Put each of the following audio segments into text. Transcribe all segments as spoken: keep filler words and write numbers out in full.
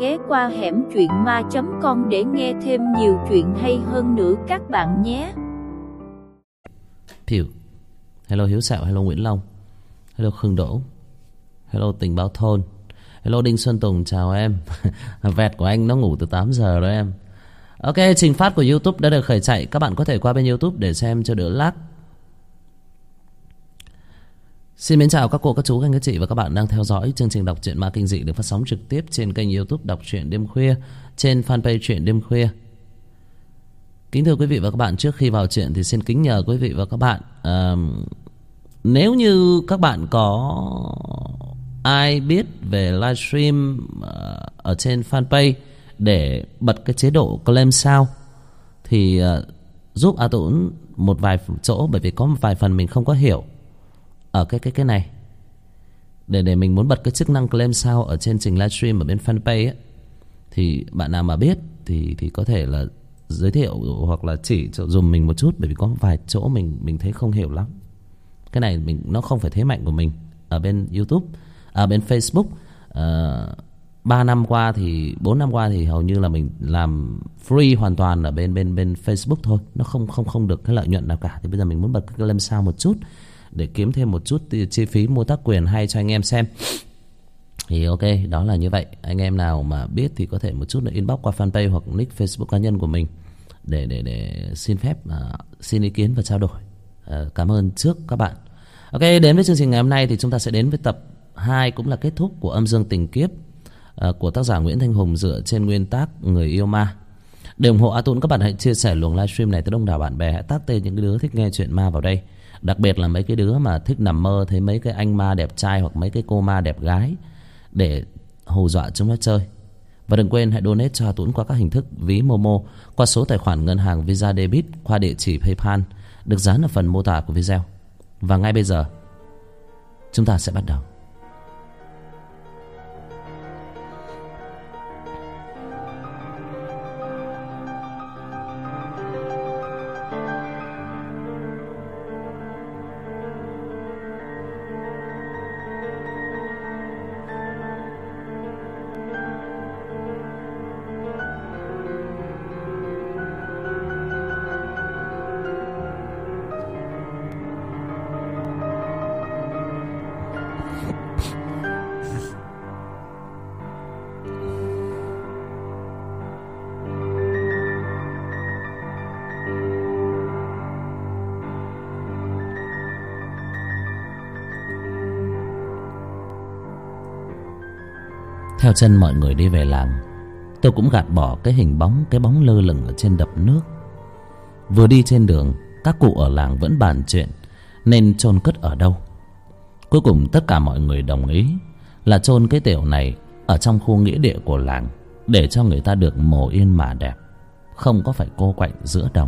ghé qua hẻm truyện ma chấm com để nghe thêm nhiều chuyện hay hơn nữa các bạn nhé. Piu. Hello Hiếu Sẹo, hello Nguyễn Long, hello Khương Đỗ, hello Tình Báo Thôn, hello Đinh Xuân Tùng, chào em. Vẹt của anh nó ngủ từ tám giờ đó em. Ok, trình phát của YouTube đã được khởi chạy. Các bạn có thể qua bên YouTube để xem cho đỡ lag. Xin mến chào các cô, các chú, các anh, các chị và các bạn đang theo dõi chương trình đọc truyện ma kinh dị được phát sóng trực tiếp trên kênh YouTube Đọc Truyện Đêm Khuya, trên fanpage Truyện Đêm Khuya. Kính thưa quý vị và các bạn, trước khi vào chuyện thì xin kính nhờ quý vị và các bạn, uh, nếu như các bạn có ai biết về livestream uh, ở trên fanpage để bật cái chế độ claim sao thì uh, giúp A Tũng một vài chỗ, bởi vì có một vài phần mình không có hiểu ở cái cái cái này, để để mình muốn bật cái chức năng claim sao ở trên trình livestream ở bên fanpage ấy, thì bạn nào mà biết thì thì có thể là giới thiệu hoặc là chỉ cho dùm mình một chút, bởi vì có vài chỗ mình mình thấy không hiểu lắm. Cái này mình nó không phải thế mạnh của mình ở bên YouTube, ở bên Facebook. Uh, ba năm qua thì bốn năm qua thì hầu như là mình làm free hoàn toàn ở bên bên bên Facebook thôi, nó không không không được cái lợi nhuận nào cả. Thì bây giờ mình muốn bật cái claim sao một chút để kiếm thêm một chút chi phí mua tác quyền hay cho anh em xem. Thì ok, đó là như vậy. Anh em nào mà biết thì có thể một chút nữa inbox qua fanpage hoặc nick Facebook cá nhân của mình để để để xin phép uh, xin ý kiến và trao đổi. Uh, cảm ơn trước các bạn. Ok, đến với chương trình ngày hôm nay thì chúng ta sẽ đến với tập hai, cũng là kết thúc của Âm Dương Tình Kiếp uh, của tác giả Nguyễn Thanh Hùng, dựa trên nguyên tác Người Yêu Ma. Để ủng hộ A Tũng, các bạn hãy chia sẻ luồng livestream này tới đông đảo bạn bè, hãy tag tên những cái đứa thích nghe chuyện ma vào đây. Đặc biệt là mấy cái đứa mà thích nằm mơ thấy mấy cái anh ma đẹp trai hoặc mấy cái cô ma đẹp gái để hù dọa chúng nó chơi. Và đừng quên hãy donate cho A Tũng qua các hình thức ví Momo, qua số tài khoản ngân hàng Visa Debit, qua địa chỉ PayPal được dán ở phần mô tả của video. Và ngay bây giờ chúng ta sẽ bắt đầu. Theo chân mọi người đi về làng, tôi cũng gạt bỏ cái hình bóng, cái bóng lơ lửng ở trên đập nước. Vừa đi trên đường, các cụ ở làng vẫn bàn chuyện nên chôn cất ở đâu. Cuối cùng tất cả mọi người đồng ý là chôn cái tiểu này ở trong khu nghĩa địa của làng, để cho người ta được mồ yên mà đẹp, không có phải cô quạnh giữa đồng.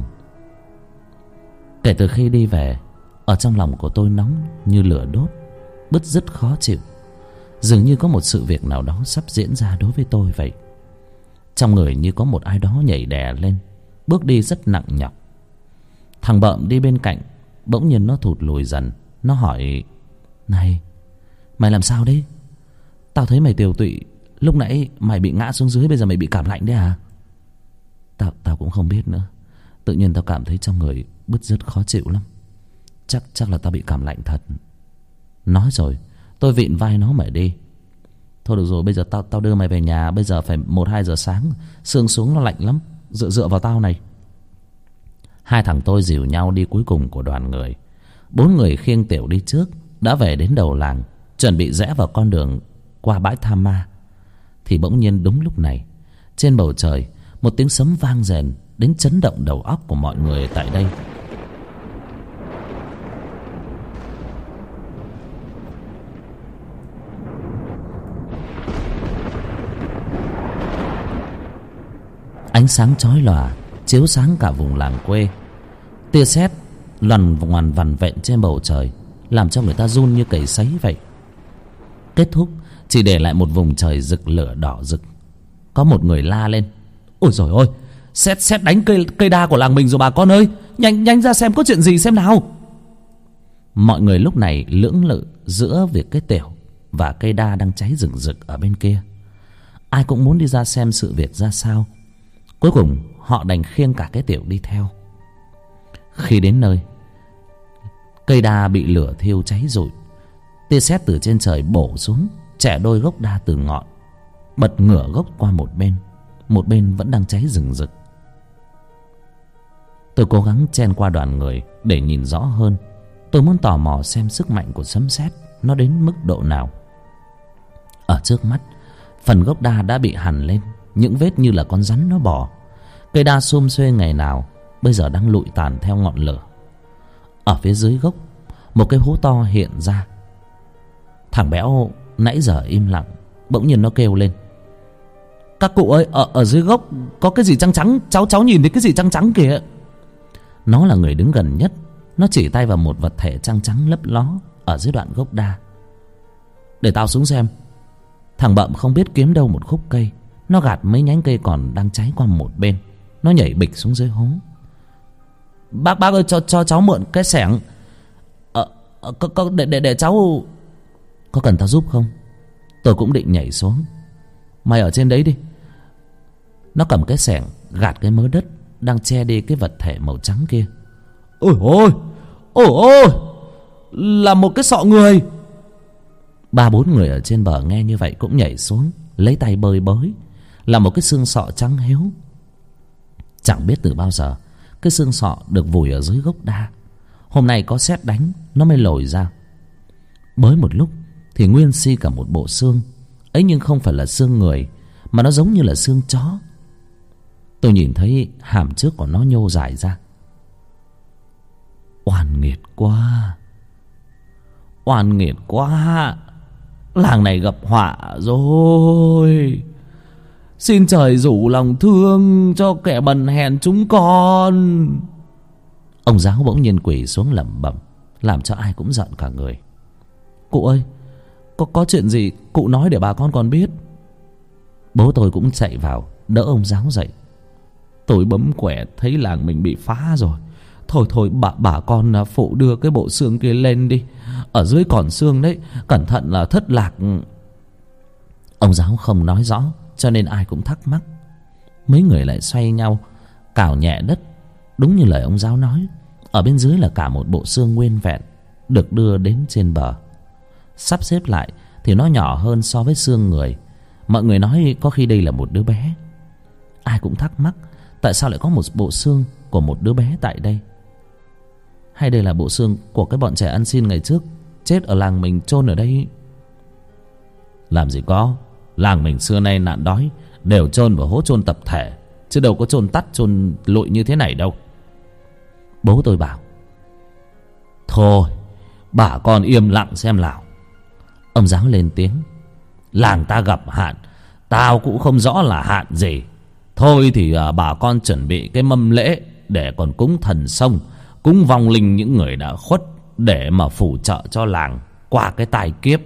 Kể từ khi đi về, ở trong lòng của tôi nóng như lửa đốt, bứt rứt khó chịu. Dường như có một sự việc nào đó sắp diễn ra đối với tôi vậy. Trong người như có một ai đó nhảy đè lên, bước đi rất nặng nhọc. Thằng Bợm đi bên cạnh bỗng nhiên nó thụt lùi dần. Nó hỏi: "Này, mày làm sao đấy? Tao thấy mày tiều tụy, lúc nãy mày bị ngã xuống dưới, bây giờ mày bị cảm lạnh đấy à?" Tao tao cũng không biết nữa. Tự nhiên tao cảm thấy trong người bứt rứt khó chịu lắm. Chắc chắc là tao bị cảm lạnh thật. Nói rồi tôi vịn vai nó mà đi. "Thôi được rồi, bây giờ tao tao đưa mày về nhà. Bây giờ phải một hai giờ sáng, sương xuống nó lạnh lắm. Dựa dựa vào tao này." Hai thằng tôi dìu nhau đi cuối cùng của đoàn người. Bốn người khiêng tiểu đi trước đã về đến đầu làng, chuẩn bị rẽ vào con đường qua bãi tha ma. Thì bỗng nhiên đúng lúc này, trên bầu trời một tiếng sấm vang rền đến chấn động đầu óc của mọi người tại đây. Ánh sáng chói lòa chiếu sáng cả vùng làng quê. Tia sét loằn ngoằn vằn vện trên bầu trời, làm cho người ta run như cầy sấy vậy. Kết thúc chỉ để lại một vùng trời rực lửa đỏ rực. Có một người la lên: "Ôi giời ơi, sét sét đánh cây cây đa của làng mình rồi bà con ơi, nhanh nhanh ra xem có chuyện gì xem nào." Mọi người lúc này lưỡng lự giữa việc cái tiểu và cây đa đang cháy rừng rực ở bên kia. Ai cũng muốn đi ra xem sự việc ra sao. Cuối cùng họ đành khiêng cả cái tiểu đi theo. Khi đến nơi, cây đa bị lửa thiêu cháy rụi. Tia sét từ trên trời bổ xuống, chẻ đôi gốc đa từ ngọn, bật ngửa gốc qua một bên. Một bên vẫn đang cháy rừng rực. Tôi cố gắng chen qua đoàn người để nhìn rõ hơn. Tôi muốn tò mò xem sức mạnh của sấm sét nó đến mức độ nào. Ở trước mắt, phần gốc đa đã bị hằn lên những vết như là con rắn nó bò. Cây đa xum xuê ngày nào bây giờ đang lụi tàn theo ngọn lửa. Ở phía dưới gốc, một cái hố to hiện ra. Thằng béo nãy giờ im lặng, bỗng nhiên nó kêu lên: "Các cụ ơi, ở, ở dưới gốc có cái gì trắng trắng, cháu cháu nhìn thấy cái gì trắng trắng kìa." Nó là người đứng gần nhất. Nó chỉ tay vào một vật thể trắng trắng lấp ló ở dưới đoạn gốc đa. "Để tao xuống xem." Thằng bợm không biết kiếm đâu một khúc cây. Nó gạt mấy nhánh cây còn đang cháy qua một bên. Nó nhảy bịch xuống dưới hố. "Bác bác ơi, cho cho cháu mượn cái xẻng. Ờ, có, có, để, để, để cháu..." "Có cần tao giúp không?" Tôi cũng định nhảy xuống. "Mày ở trên đấy đi." Nó cầm cái xẻng gạt cái mớ đất đang che đi cái vật thể màu trắng kia. "Ôi ôi, ôi ôi, là một cái sọ người." Ba bốn người ở trên bờ nghe như vậy cũng nhảy xuống, lấy tay bơi bới. Là một cái xương sọ trắng hiếu. Chẳng biết từ bao giờ cái xương sọ được vùi ở dưới gốc đa. Hôm nay có sét đánh nó mới lồi ra. Bới một lúc thì nguyên si cả một bộ xương ấy, nhưng không phải là xương người mà nó giống như là xương chó. Tôi nhìn thấy hàm trước của nó nhô dài ra. Oan nghiệt quá, oan nghiệt quá. Làng này gặp họa rồi. Xin trời rủ lòng thương cho kẻ bần hèn chúng con. Ông giáo bỗng nhiên quỳ xuống lẩm bẩm, làm cho ai cũng giận cả người. "Cụ ơi, có, có chuyện gì cụ nói để bà con còn biết." Bố tôi cũng chạy vào đỡ ông giáo dậy. "Tôi bấm quẻ thấy làng mình bị phá rồi. Thôi thôi bà, bà con phụ đưa cái bộ xương kia lên đi. Ở dưới còn xương đấy, cẩn thận là thất lạc." Ông giáo không nói rõ cho nên ai cũng thắc mắc. Mấy người lại xoay nhau cào nhẹ đất. Đúng như lời ông giáo nói, ở bên dưới là cả một bộ xương nguyên vẹn được đưa đến trên bờ. Sắp xếp lại thì nó nhỏ hơn so với xương người. Mọi người nói có khi đây là một đứa bé. Ai cũng thắc mắc tại sao lại có một bộ xương của một đứa bé tại đây. Hay đây là bộ xương của cái bọn trẻ ăn xin ngày trước chết ở làng mình chôn ở đây? Làm gì có, làng mình xưa nay nạn đói đều chôn vào hố chôn tập thể, chứ đâu có chôn tắt chôn lụi như thế này đâu. Bố tôi bảo: "Thôi bà con im lặng xem nào." Ông giáo lên tiếng: "Làng ta gặp hạn, tao cũng không rõ là hạn gì. Thôi thì à, bà con chuẩn bị cái mâm lễ để còn cúng thần sông, cúng vong linh những người đã khuất, để mà phù trợ cho làng qua cái tai kiếp."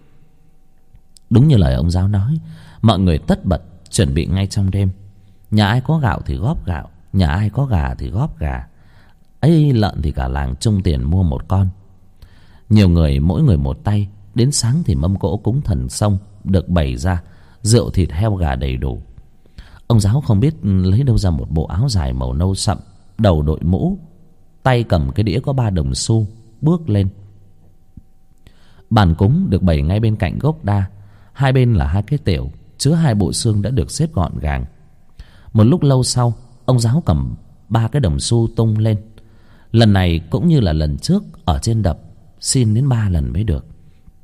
Đúng như lời ông giáo nói, mọi người tất bật chuẩn bị ngay trong đêm. Nhà ai có gạo thì góp gạo, nhà ai có gà thì góp gà. Ấy lợn thì cả làng chung tiền mua một con. Nhiều người mỗi người một tay. Đến sáng thì mâm cỗ cúng thần sông được bày ra, rượu thịt heo gà đầy đủ. Ông giáo không biết lấy đâu ra một bộ áo dài màu nâu sậm, đầu đội mũ, tay cầm cái đĩa có ba đồng xu, bước lên. Bàn cúng được bày ngay bên cạnh gốc đa. Hai bên là hai cái tểu chứa hai bộ xương đã được xếp gọn gàng. Một lúc lâu sau, ông giáo cầm ba cái đồng xu tung lên. Lần này cũng như là lần trước, ở trên đập xin đến ba lần mới được.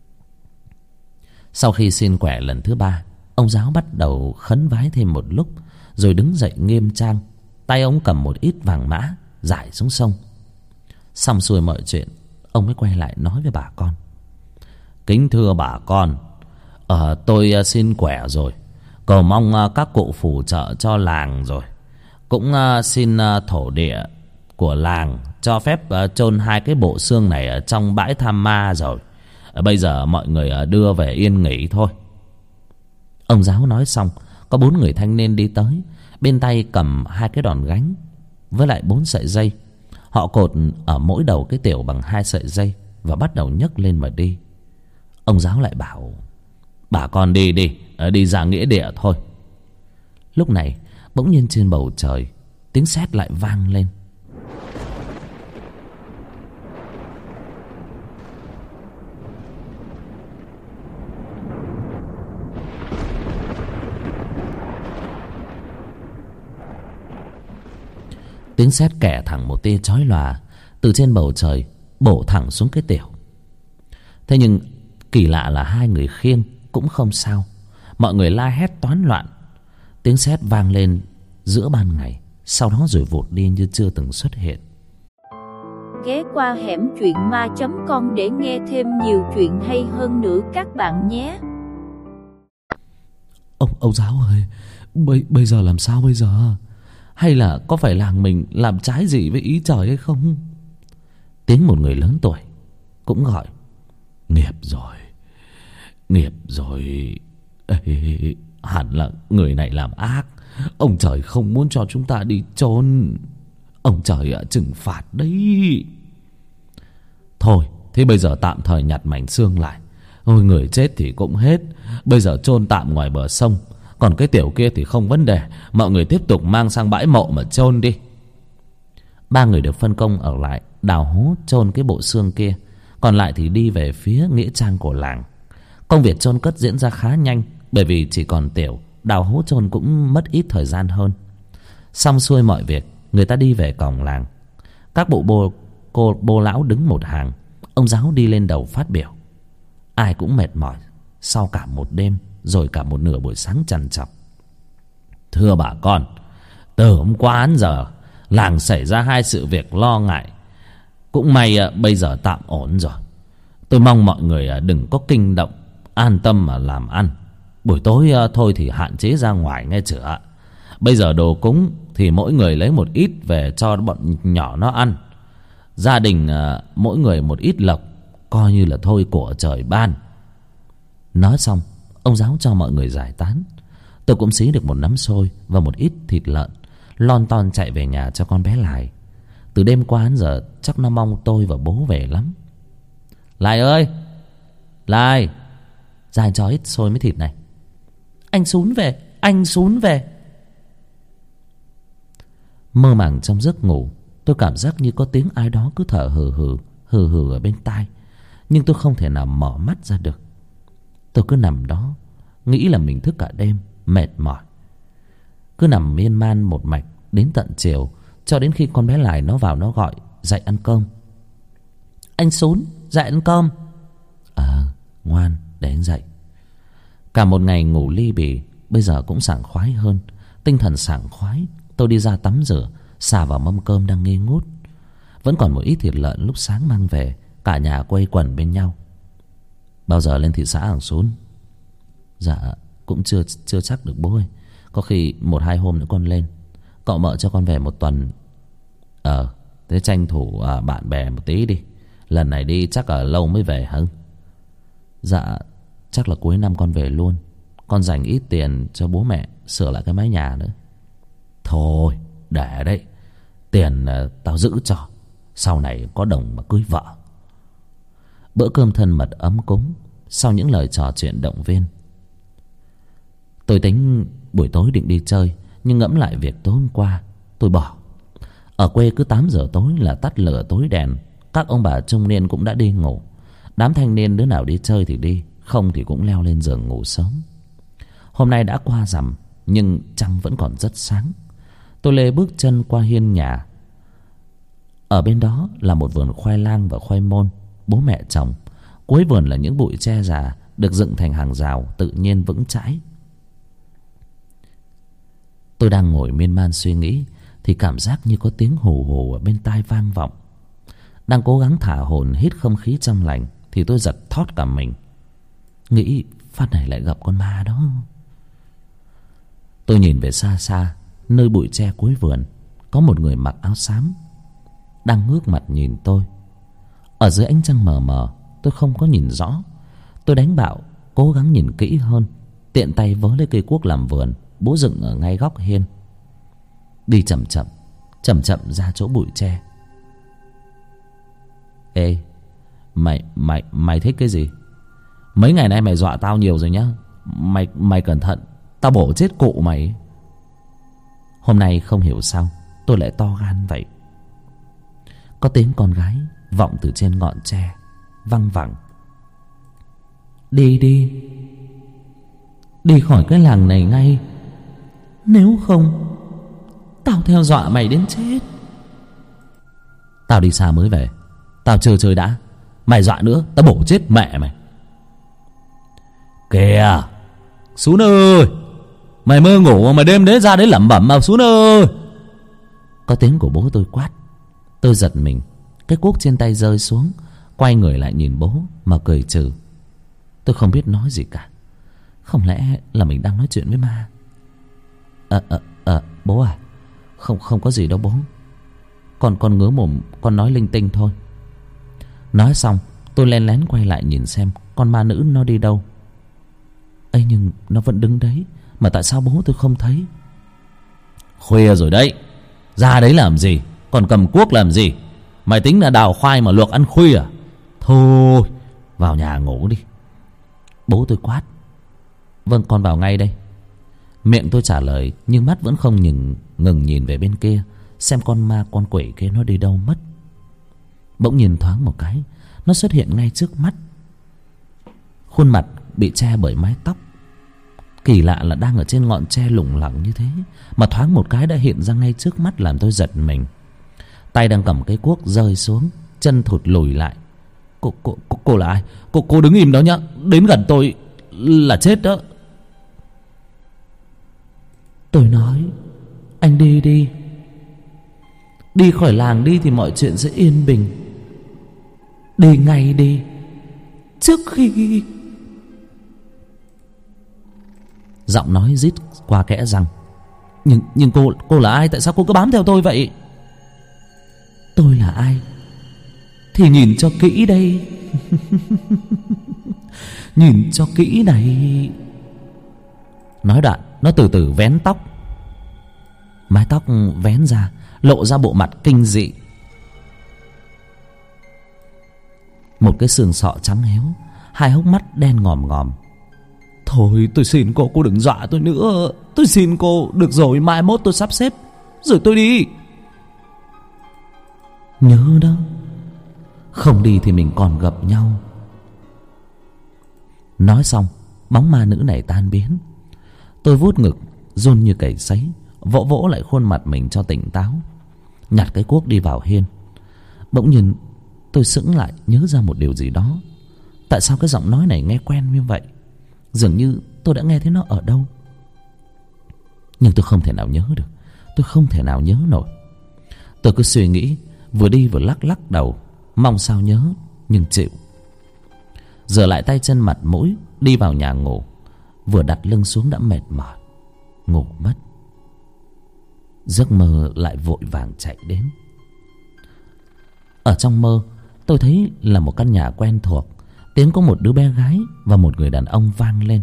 Sau khi xin quẻ lần thứ ba, ông giáo bắt đầu khấn vái thêm một lúc, rồi đứng dậy nghiêm trang. Tay ông cầm một ít vàng mã rải xuống sông. Xong xuôi mọi chuyện, ông mới quay lại nói với bà con: "Kính thưa bà con, ờ, tôi xin quẻ rồi, cầu mong các cụ phù trợ cho làng rồi. Cũng xin thổ địa của làng cho phép chôn hai cái bộ xương này ở trong bãi Tham Ma rồi. Bây giờ mọi người đưa về yên nghỉ thôi." Ông giáo nói xong, có bốn người thanh niên đi tới, bên tay cầm hai cái đòn gánh với lại bốn sợi dây. Họ cột ở mỗi đầu cái tểu bằng hai sợi dây và bắt đầu nhấc lên mà đi. Ông giáo lại bảo: Bà con đi đi, đi ra nghĩa địa thôi. Lúc này bỗng nhiên trên bầu trời tiếng sét lại vang lên. Tiếng sét kẻ thẳng một tia chói lòa từ trên bầu trời bổ thẳng xuống cái tiểu. Thế nhưng kỳ lạ là hai người khiêng cũng không sao. Mọi người la hét toán loạn. Tiếng sét vang lên giữa ban ngày, sau đó rồi vụt đi như chưa từng xuất hiện. Ghé qua hẻm truyện ma chấm com để nghe thêm nhiều chuyện hay hơn nữa các bạn nhé. Ông, ông giáo ơi, bây, bây giờ làm sao bây giờ? Hay là có phải làng mình làm trái gì với ý trời hay không? Tiếng một người lớn tuổi cũng gọi. Nghiệp rồi, nghiệp rồi. Ê, hẳn là người này làm ác. Ông trời không muốn cho chúng ta đi chôn. Ông trời ạ, trừng phạt đấy. Thôi, thế bây giờ tạm thời nhặt mảnh xương lại. Ôi, người chết thì cũng hết. Bây giờ chôn tạm ngoài bờ sông. Còn cái tiểu kia thì không vấn đề. Mọi người tiếp tục mang sang bãi mộ mà chôn đi. Ba người được phân công ở lại đào hố chôn cái bộ xương kia. Còn lại thì đi về phía nghĩa trang của làng. Công việc chôn cất diễn ra khá nhanh, bởi vì chỉ còn tiểu, đào hố chôn cũng mất ít thời gian hơn. Xong xuôi mọi việc, người ta đi về cổng làng. Các bộ bô, cô, bô lão đứng một hàng. Ông giáo đi lên đầu phát biểu. Ai cũng mệt mỏi sau cả một đêm, rồi cả một nửa buổi sáng trằn trọc. Thưa bà con, từ hôm qua đến giờ làng xảy ra hai sự việc lo ngại. Cũng may bây giờ tạm ổn rồi. Tôi mong mọi người đừng có kinh động, an tâm mà làm ăn. Buổi tối thôi thì hạn chế ra ngoài nghe chưa. Bây giờ đồ cúng thì mỗi người lấy một ít về cho bọn nhỏ nó ăn. Gia đình mỗi người một ít lộc, coi như là thôi của trời ban. Nói xong, ông giáo cho mọi người giải tán. Tôi cũng xí được một nắm xôi và một ít thịt lợn, lon ton chạy về nhà cho con bé Lại. Từ đêm qua đến giờ chắc nó mong tôi và bố về lắm. Lại ơi, Lại, ra anh cho ít xôi với thịt này. Anh Sún về, anh Sún về. Mơ màng trong giấc ngủ, tôi cảm giác như có tiếng ai đó cứ thở hừ hừ, hừ hừ ở bên tai. Nhưng tôi không thể nào mở mắt ra được. Tôi cứ nằm đó, nghĩ là mình thức cả đêm, mệt mỏi. Cứ nằm miên man một mạch đến tận chiều, cho đến khi con bé Lại nó vào nó gọi dậy ăn cơm. Anh Sún, dậy ăn cơm. À, ngoan, để anh dậy. Cả một ngày ngủ ly bì, bây giờ cũng sảng khoái hơn. Tinh thần sảng khoái, tôi đi ra tắm rửa, xả vào mâm cơm đang nghi ngút. Vẫn còn một ít thịt lợn lúc sáng mang về. Cả nhà quây quần bên nhau. Bao giờ lên thị xã hả Sún? Dạ, cũng chưa chưa chắc được bố ơi. Có khi một hai hôm nữa con lên. Cậu mợ cho con về một tuần. Ờ, thế tranh thủ à, bạn bè một tí đi. Lần này đi chắc ở lâu mới về hả? Dạ, chắc là cuối năm con về luôn. Con dành ít tiền cho bố mẹ sửa lại cái mái nhà nữa. Thôi, để đấy. Tiền à, tao giữ cho. Sau này có đồng mà cưới vợ. Bữa cơm thân mật ấm cúng. Sau những lời trò chuyện động viên, tôi tính buổi tối định đi chơi. Nhưng ngẫm lại việc tối hôm qua, tôi bỏ. Ở quê cứ tám giờ tối là tắt lửa tối đèn. Các ông bà trung niên cũng đã đi ngủ. Đám thanh niên đứa nào đi chơi thì đi, không thì cũng leo lên giường ngủ sớm. Hôm nay đã qua rằm, nhưng trăng vẫn còn rất sáng. Tôi lê bước chân qua hiên nhà. Ở bên đó là một vườn khoai lang và khoai môn bố mẹ trồng. Cuối vườn là những bụi tre già được dựng thành hàng rào tự nhiên vững chãi. Tôi đang ngồi miên man suy nghĩ thì cảm giác như có tiếng hù hù ở bên tai vang vọng. Đang cố gắng thả hồn hít không khí trong lành thì tôi giật thót cả mình, nghĩ phát này lại gặp con ma đó. Tôi nhìn về xa xa, nơi bụi tre cuối vườn có một người mặc áo xám đang ngước mặt nhìn tôi. Ở dưới ánh trăng mờ mờ tôi không có nhìn rõ. Tôi đánh bạo cố gắng nhìn kỹ hơn, tiện tay vớ lấy cây cuốc làm vườn bố dựng ở ngay góc hiên. Đi chậm chậm chậm chậm ra chỗ bụi tre. Ê, mày mày mày thích cái gì? Mấy ngày nay mày dọa tao nhiều rồi nhá. Mày mày cẩn thận, tao bổ chết cụ mày. Hôm nay không hiểu sao tôi lại to gan vậy. Có tiếng con gái vọng từ trên ngọn tre văng vẳng. Đi đi, đi khỏi cái làng này ngay, nếu không tao theo dọa mày đến chết. Tao đi xa mới về, tao chơi chơi đã. Mày dọa nữa tao bổ chết mẹ mày. Kìa Sún ơi, mày mơ ngủ mà đêm đấy ra đấy lẩm bẩm mà Sún ơi. Có tiếng của bố tôi quát. Tôi giật mình, cái cuốc trên tay rơi xuống, quay người lại nhìn bố mà cười trừ. Tôi không biết nói gì cả. Không lẽ là mình đang nói chuyện với ma? Ờ ờ ờ bố à, Không không có gì đâu bố. Con con ngứa mồm, con nói linh tinh thôi. Nói xong tôi len lén quay lại nhìn xem con ma nữ nó đi đâu. Ấy nhưng nó vẫn đứng đấy, mà tại sao bố tôi không thấy? Khuya rồi đấy, ra đấy làm gì, còn cầm cuốc làm gì? Mày tính là đào khoai mà luộc ăn khuya à? Thôi vào nhà ngủ đi. Bố tôi quát. Vâng, con vào ngay đây. Miệng tôi trả lời, nhưng mắt vẫn không ngừng, ngừng nhìn về bên kia, xem con ma con quỷ kia nó đi đâu mất. Bỗng nhìn thoáng một cái, nó xuất hiện ngay trước mắt. Khuôn mặt bị che bởi mái tóc. Kỳ lạ là đang ở trên ngọn tre lủng lẳng như thế, mà thoáng một cái đã hiện ra ngay trước mắt, làm tôi giật mình. Tay đang cầm cái cuốc rơi xuống, chân thụt lùi lại. Cô, cô, cô, cô là ai? Cô, cô đứng im đó nhá, đến gần tôi là chết đó. Tôi nói, anh đi đi. Đi khỏi làng đi thì mọi chuyện sẽ yên bình. Đi ngay đi, trước khi... Giọng nói rít qua kẽ răng. Nhưng nhưng cô cô là ai? Tại sao cô cứ bám theo tôi vậy? Tôi là ai thì nhìn cho kỹ đây. Nhìn cho kỹ này. Nói đoạn nó từ từ vén tóc. Mái tóc vén ra, lộ ra bộ mặt kinh dị. Một cái xương sọ trắng héo, hai hốc mắt đen ngòm ngòm. Thôi tôi xin cô, cô đừng dọa tôi nữa. Tôi xin cô, được rồi, mai mốt tôi sắp xếp rồi tôi đi. Nhớ đó, không đi thì mình còn gặp nhau. Nói xong, bóng ma nữ này tan biến. Tôi vuốt ngực, run như cầy sấy, vỗ vỗ lại khuôn mặt mình cho tỉnh táo, nhặt cái cuốc đi vào hiên. Bỗng nhiên tôi sững lại, nhớ ra một điều gì đó. Tại sao cái giọng nói này nghe quen như vậy? Dường như tôi đã nghe thấy nó ở đâu. Nhưng tôi không thể nào nhớ được. Tôi không thể nào nhớ nổi. Tôi cứ suy nghĩ, vừa đi vừa lắc lắc đầu, mong sao nhớ, nhưng chịu. Rửa lại tay chân mặt mũi, đi vào nhà ngủ. Vừa đặt lưng xuống đã mệt mỏi, ngủ mất. Giấc mơ lại vội vàng chạy đến. Ở trong mơ, tôi thấy là một căn nhà quen thuộc. Tiếng có một đứa bé gái và một người đàn ông vang lên.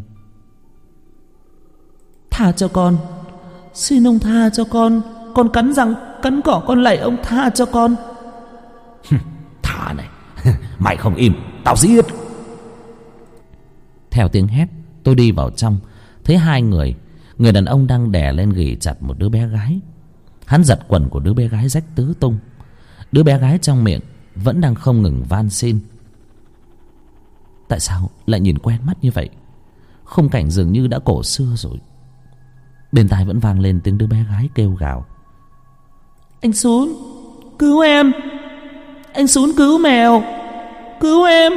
Tha cho con, xin ông tha cho con. Con cắn răng cắn cỏ, con lạy ông tha cho con. Thả này, mày không im, tao giết. Theo tiếng hét, tôi đi vào trong, thấy hai người. Người đàn ông đang đè lên ghì chặt một đứa bé gái. Hắn giật quần của đứa bé gái rách tứ tung. Đứa bé gái trong miệng vẫn đang không ngừng van xin. Tại sao lại nhìn quen mắt như vậy? Khung cảnh dường như đã cổ xưa rồi. Bên tai vẫn vang lên tiếng đứa bé gái kêu gào. Anh Sún, cứu em. Anh Sún cứu mèo, cứu em.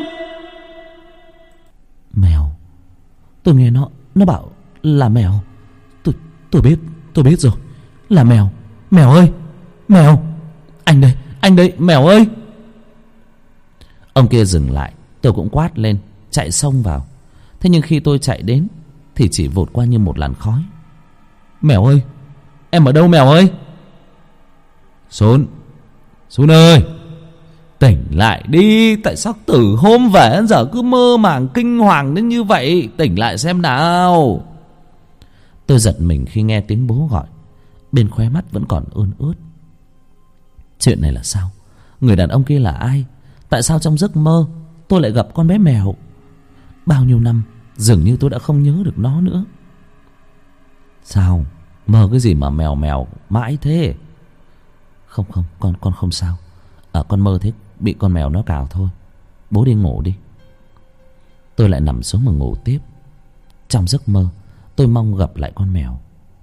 Mèo? Tôi nghe nó Nó bảo là mèo. Tôi tôi biết, tôi biết rồi. Là mèo. Mèo ơi, mèo. Anh đây, anh đây, mèo ơi. Ông kia dừng lại. Tôi cũng quát lên, chạy xông vào. Thế nhưng khi tôi chạy đến thì chỉ vụt qua như một làn khói. Mèo ơi, em ở đâu mèo ơi? Sún, Sún ơi, tỉnh lại đi. Tại sao từ hôm về đến giờ cứ mơ màng kinh hoàng đến như vậy? Tỉnh lại xem nào. Tôi giật mình khi nghe tiếng bố gọi. Bên khóe mắt vẫn còn ươn ướt. Chuyện này là sao? Người đàn ông kia là ai? Tại sao trong giấc mơ tôi lại gặp con bé mèo? Bao nhiêu năm dường như tôi đã không nhớ được nó nữa. Sao? Mơ cái gì mà mèo mèo mãi thế? Không không, con con không sao. À, con mơ thế bị con mèo nó cào thôi. Bố đi ngủ đi. Tôi lại nằm xuống mà ngủ tiếp. Trong giấc mơ tôi mong gặp lại con mèo.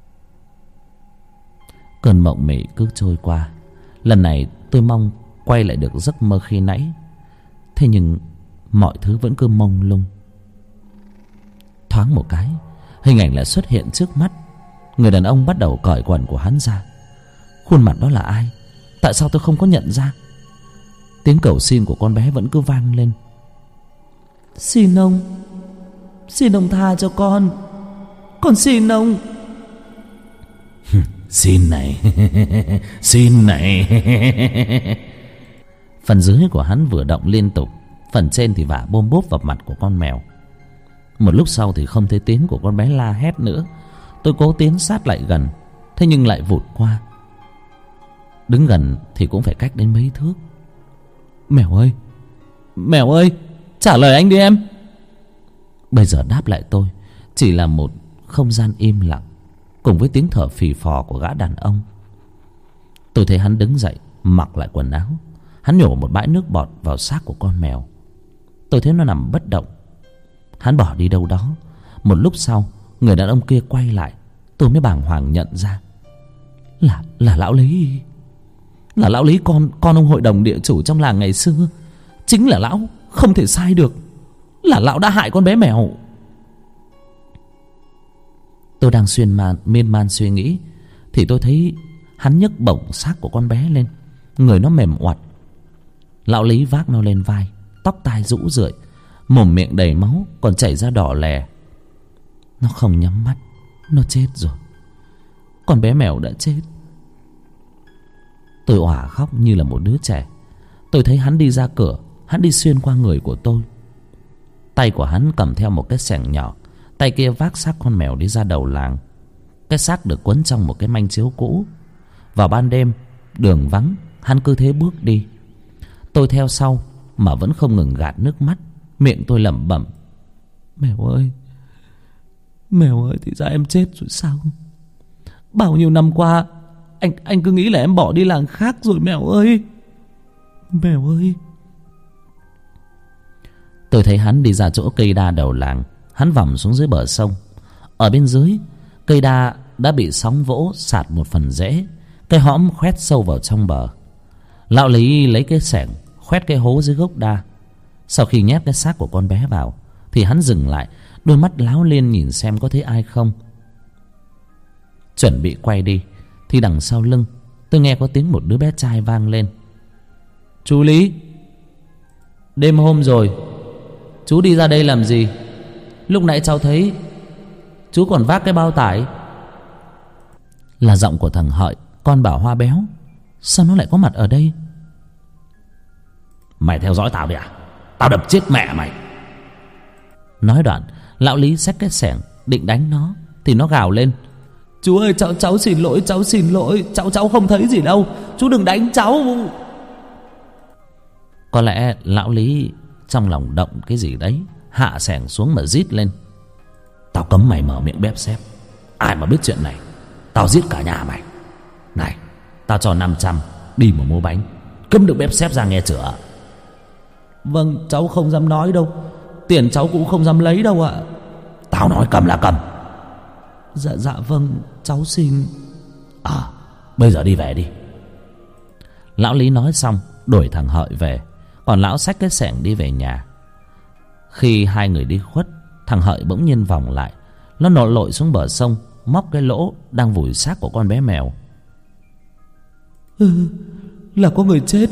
Cơn mộng mị cứ trôi qua. Lần này tôi mong quay lại được giấc mơ khi nãy. Thế nhưng mọi thứ vẫn cứ mông lung. Thoáng một cái, hình ảnh lại xuất hiện trước mắt. Người đàn ông bắt đầu cởi quần của hắn ra. Khuôn mặt đó là ai? Tại sao tôi không có nhận ra? Tiếng cầu xin của con bé vẫn cứ vang lên. Xin ông, xin ông tha cho con. Con xin ông. Xin này, xin này. Phần dưới của hắn vừa động liên tục, phần trên thì vả bôm bốp vào mặt của con mèo. Một lúc sau thì không thấy tiếng của con bé la hét nữa. Tôi cố tiến sát lại gần, thế nhưng lại vụt qua. Đứng gần thì cũng phải cách đến mấy thước. Mèo ơi, mèo ơi, trả lời anh đi em. Bây giờ đáp lại tôi chỉ là một không gian im lặng, cùng với tiếng thở phì phò của gã đàn ông. Tôi thấy hắn đứng dậy, mặc lại quần áo. Hắn nhổ một bãi nước bọt vào xác của con mèo. Tôi thấy nó nằm bất động. Hắn bỏ đi đâu đó. Một lúc sau, người đàn ông kia quay lại. Tôi mới bàng hoàng nhận ra Là là lão Lý. Là lão Lý, con con ông hội đồng địa chủ trong làng ngày xưa. Chính là lão, không thể sai được. Là lão đã hại con bé mèo. Tôi đang xuyên man, miên man suy nghĩ thì tôi thấy hắn nhấc bổng xác của con bé lên. Người nó mềm oặt. Lão Lý vác nó lên vai, tóc tai rũ rượi, mồm miệng đầy máu, còn chảy ra đỏ lè. Nó không nhắm mắt, nó chết rồi. Con bé mèo đã chết. Tôi òa khóc như là một đứa trẻ. Tôi thấy hắn đi ra cửa. Hắn đi xuyên qua người của tôi. Tay của hắn cầm theo một cái xẻng nhỏ, tay kia vác xác con mèo đi ra đầu làng. Cái xác được quấn trong một cái manh chiếu cũ. Vào ban đêm, đường vắng, hắn cứ thế bước đi. Tôi theo sau mà vẫn không ngừng gạt nước mắt. Miệng tôi lẩm bẩm: Mèo ơi, mèo ơi, thì ra em chết rồi sao? Bao nhiêu năm qua Anh anh cứ nghĩ là em bỏ đi làng khác rồi mèo ơi. Mèo ơi. Tôi thấy hắn đi ra chỗ cây đa đầu làng. Hắn vòng xuống dưới bờ sông. Ở bên dưới, cây đa đã bị sóng vỗ sạt một phần rễ. Cái hõm khoét sâu vào trong bờ. Lão Lý lấy cái xẻng khoét cái hố dưới gốc đa. Sau khi nhét cái xác của con bé vào thì hắn dừng lại, đôi mắt láo lên nhìn xem có thấy ai không. Chuẩn bị quay đi thì đằng sau lưng tôi nghe có tiếng một đứa bé trai vang lên: Chú Lý, đêm hôm rồi, chú đi ra đây làm gì? Lúc nãy cháu thấy chú còn vác cái bao tải. Là giọng của thằng Hợi, con Bảo Hoa béo. Sao nó lại có mặt ở đây? Mày theo dõi tao đi à? Tao đập chết mẹ mày. Nói đoạn, lão Lý xách cái xẻng định đánh nó thì nó gào lên: Chú ơi, cháu cháu xin lỗi, cháu xin lỗi, cháu cháu không thấy gì đâu, chú đừng đánh cháu. Có lẽ lão Lý trong lòng động cái gì đấy, hạ xẻng xuống mà rít lên: Tao cấm mày mở miệng bép xép. Ai mà biết chuyện này, tao giết cả nhà mày. Này, tao cho năm trăm đi mà mua bánh, cấm được bép xép ra nghe chưa? Vâng, cháu không dám nói đâu. Tiền cháu cũng không dám lấy đâu ạ. Tao nói cầm là cầm. Dạ dạ vâng, cháu xin. À, bây giờ đi về đi. Lão Lý nói xong đuổi thằng Hợi về. Còn lão xách cái xẻng đi về nhà. Khi hai người đi khuất, thằng Hợi bỗng nhiên vòng lại. Nó nổ lội xuống bờ sông, móc cái lỗ đang vùi xác của con bé mèo. Ừ, là có người chết.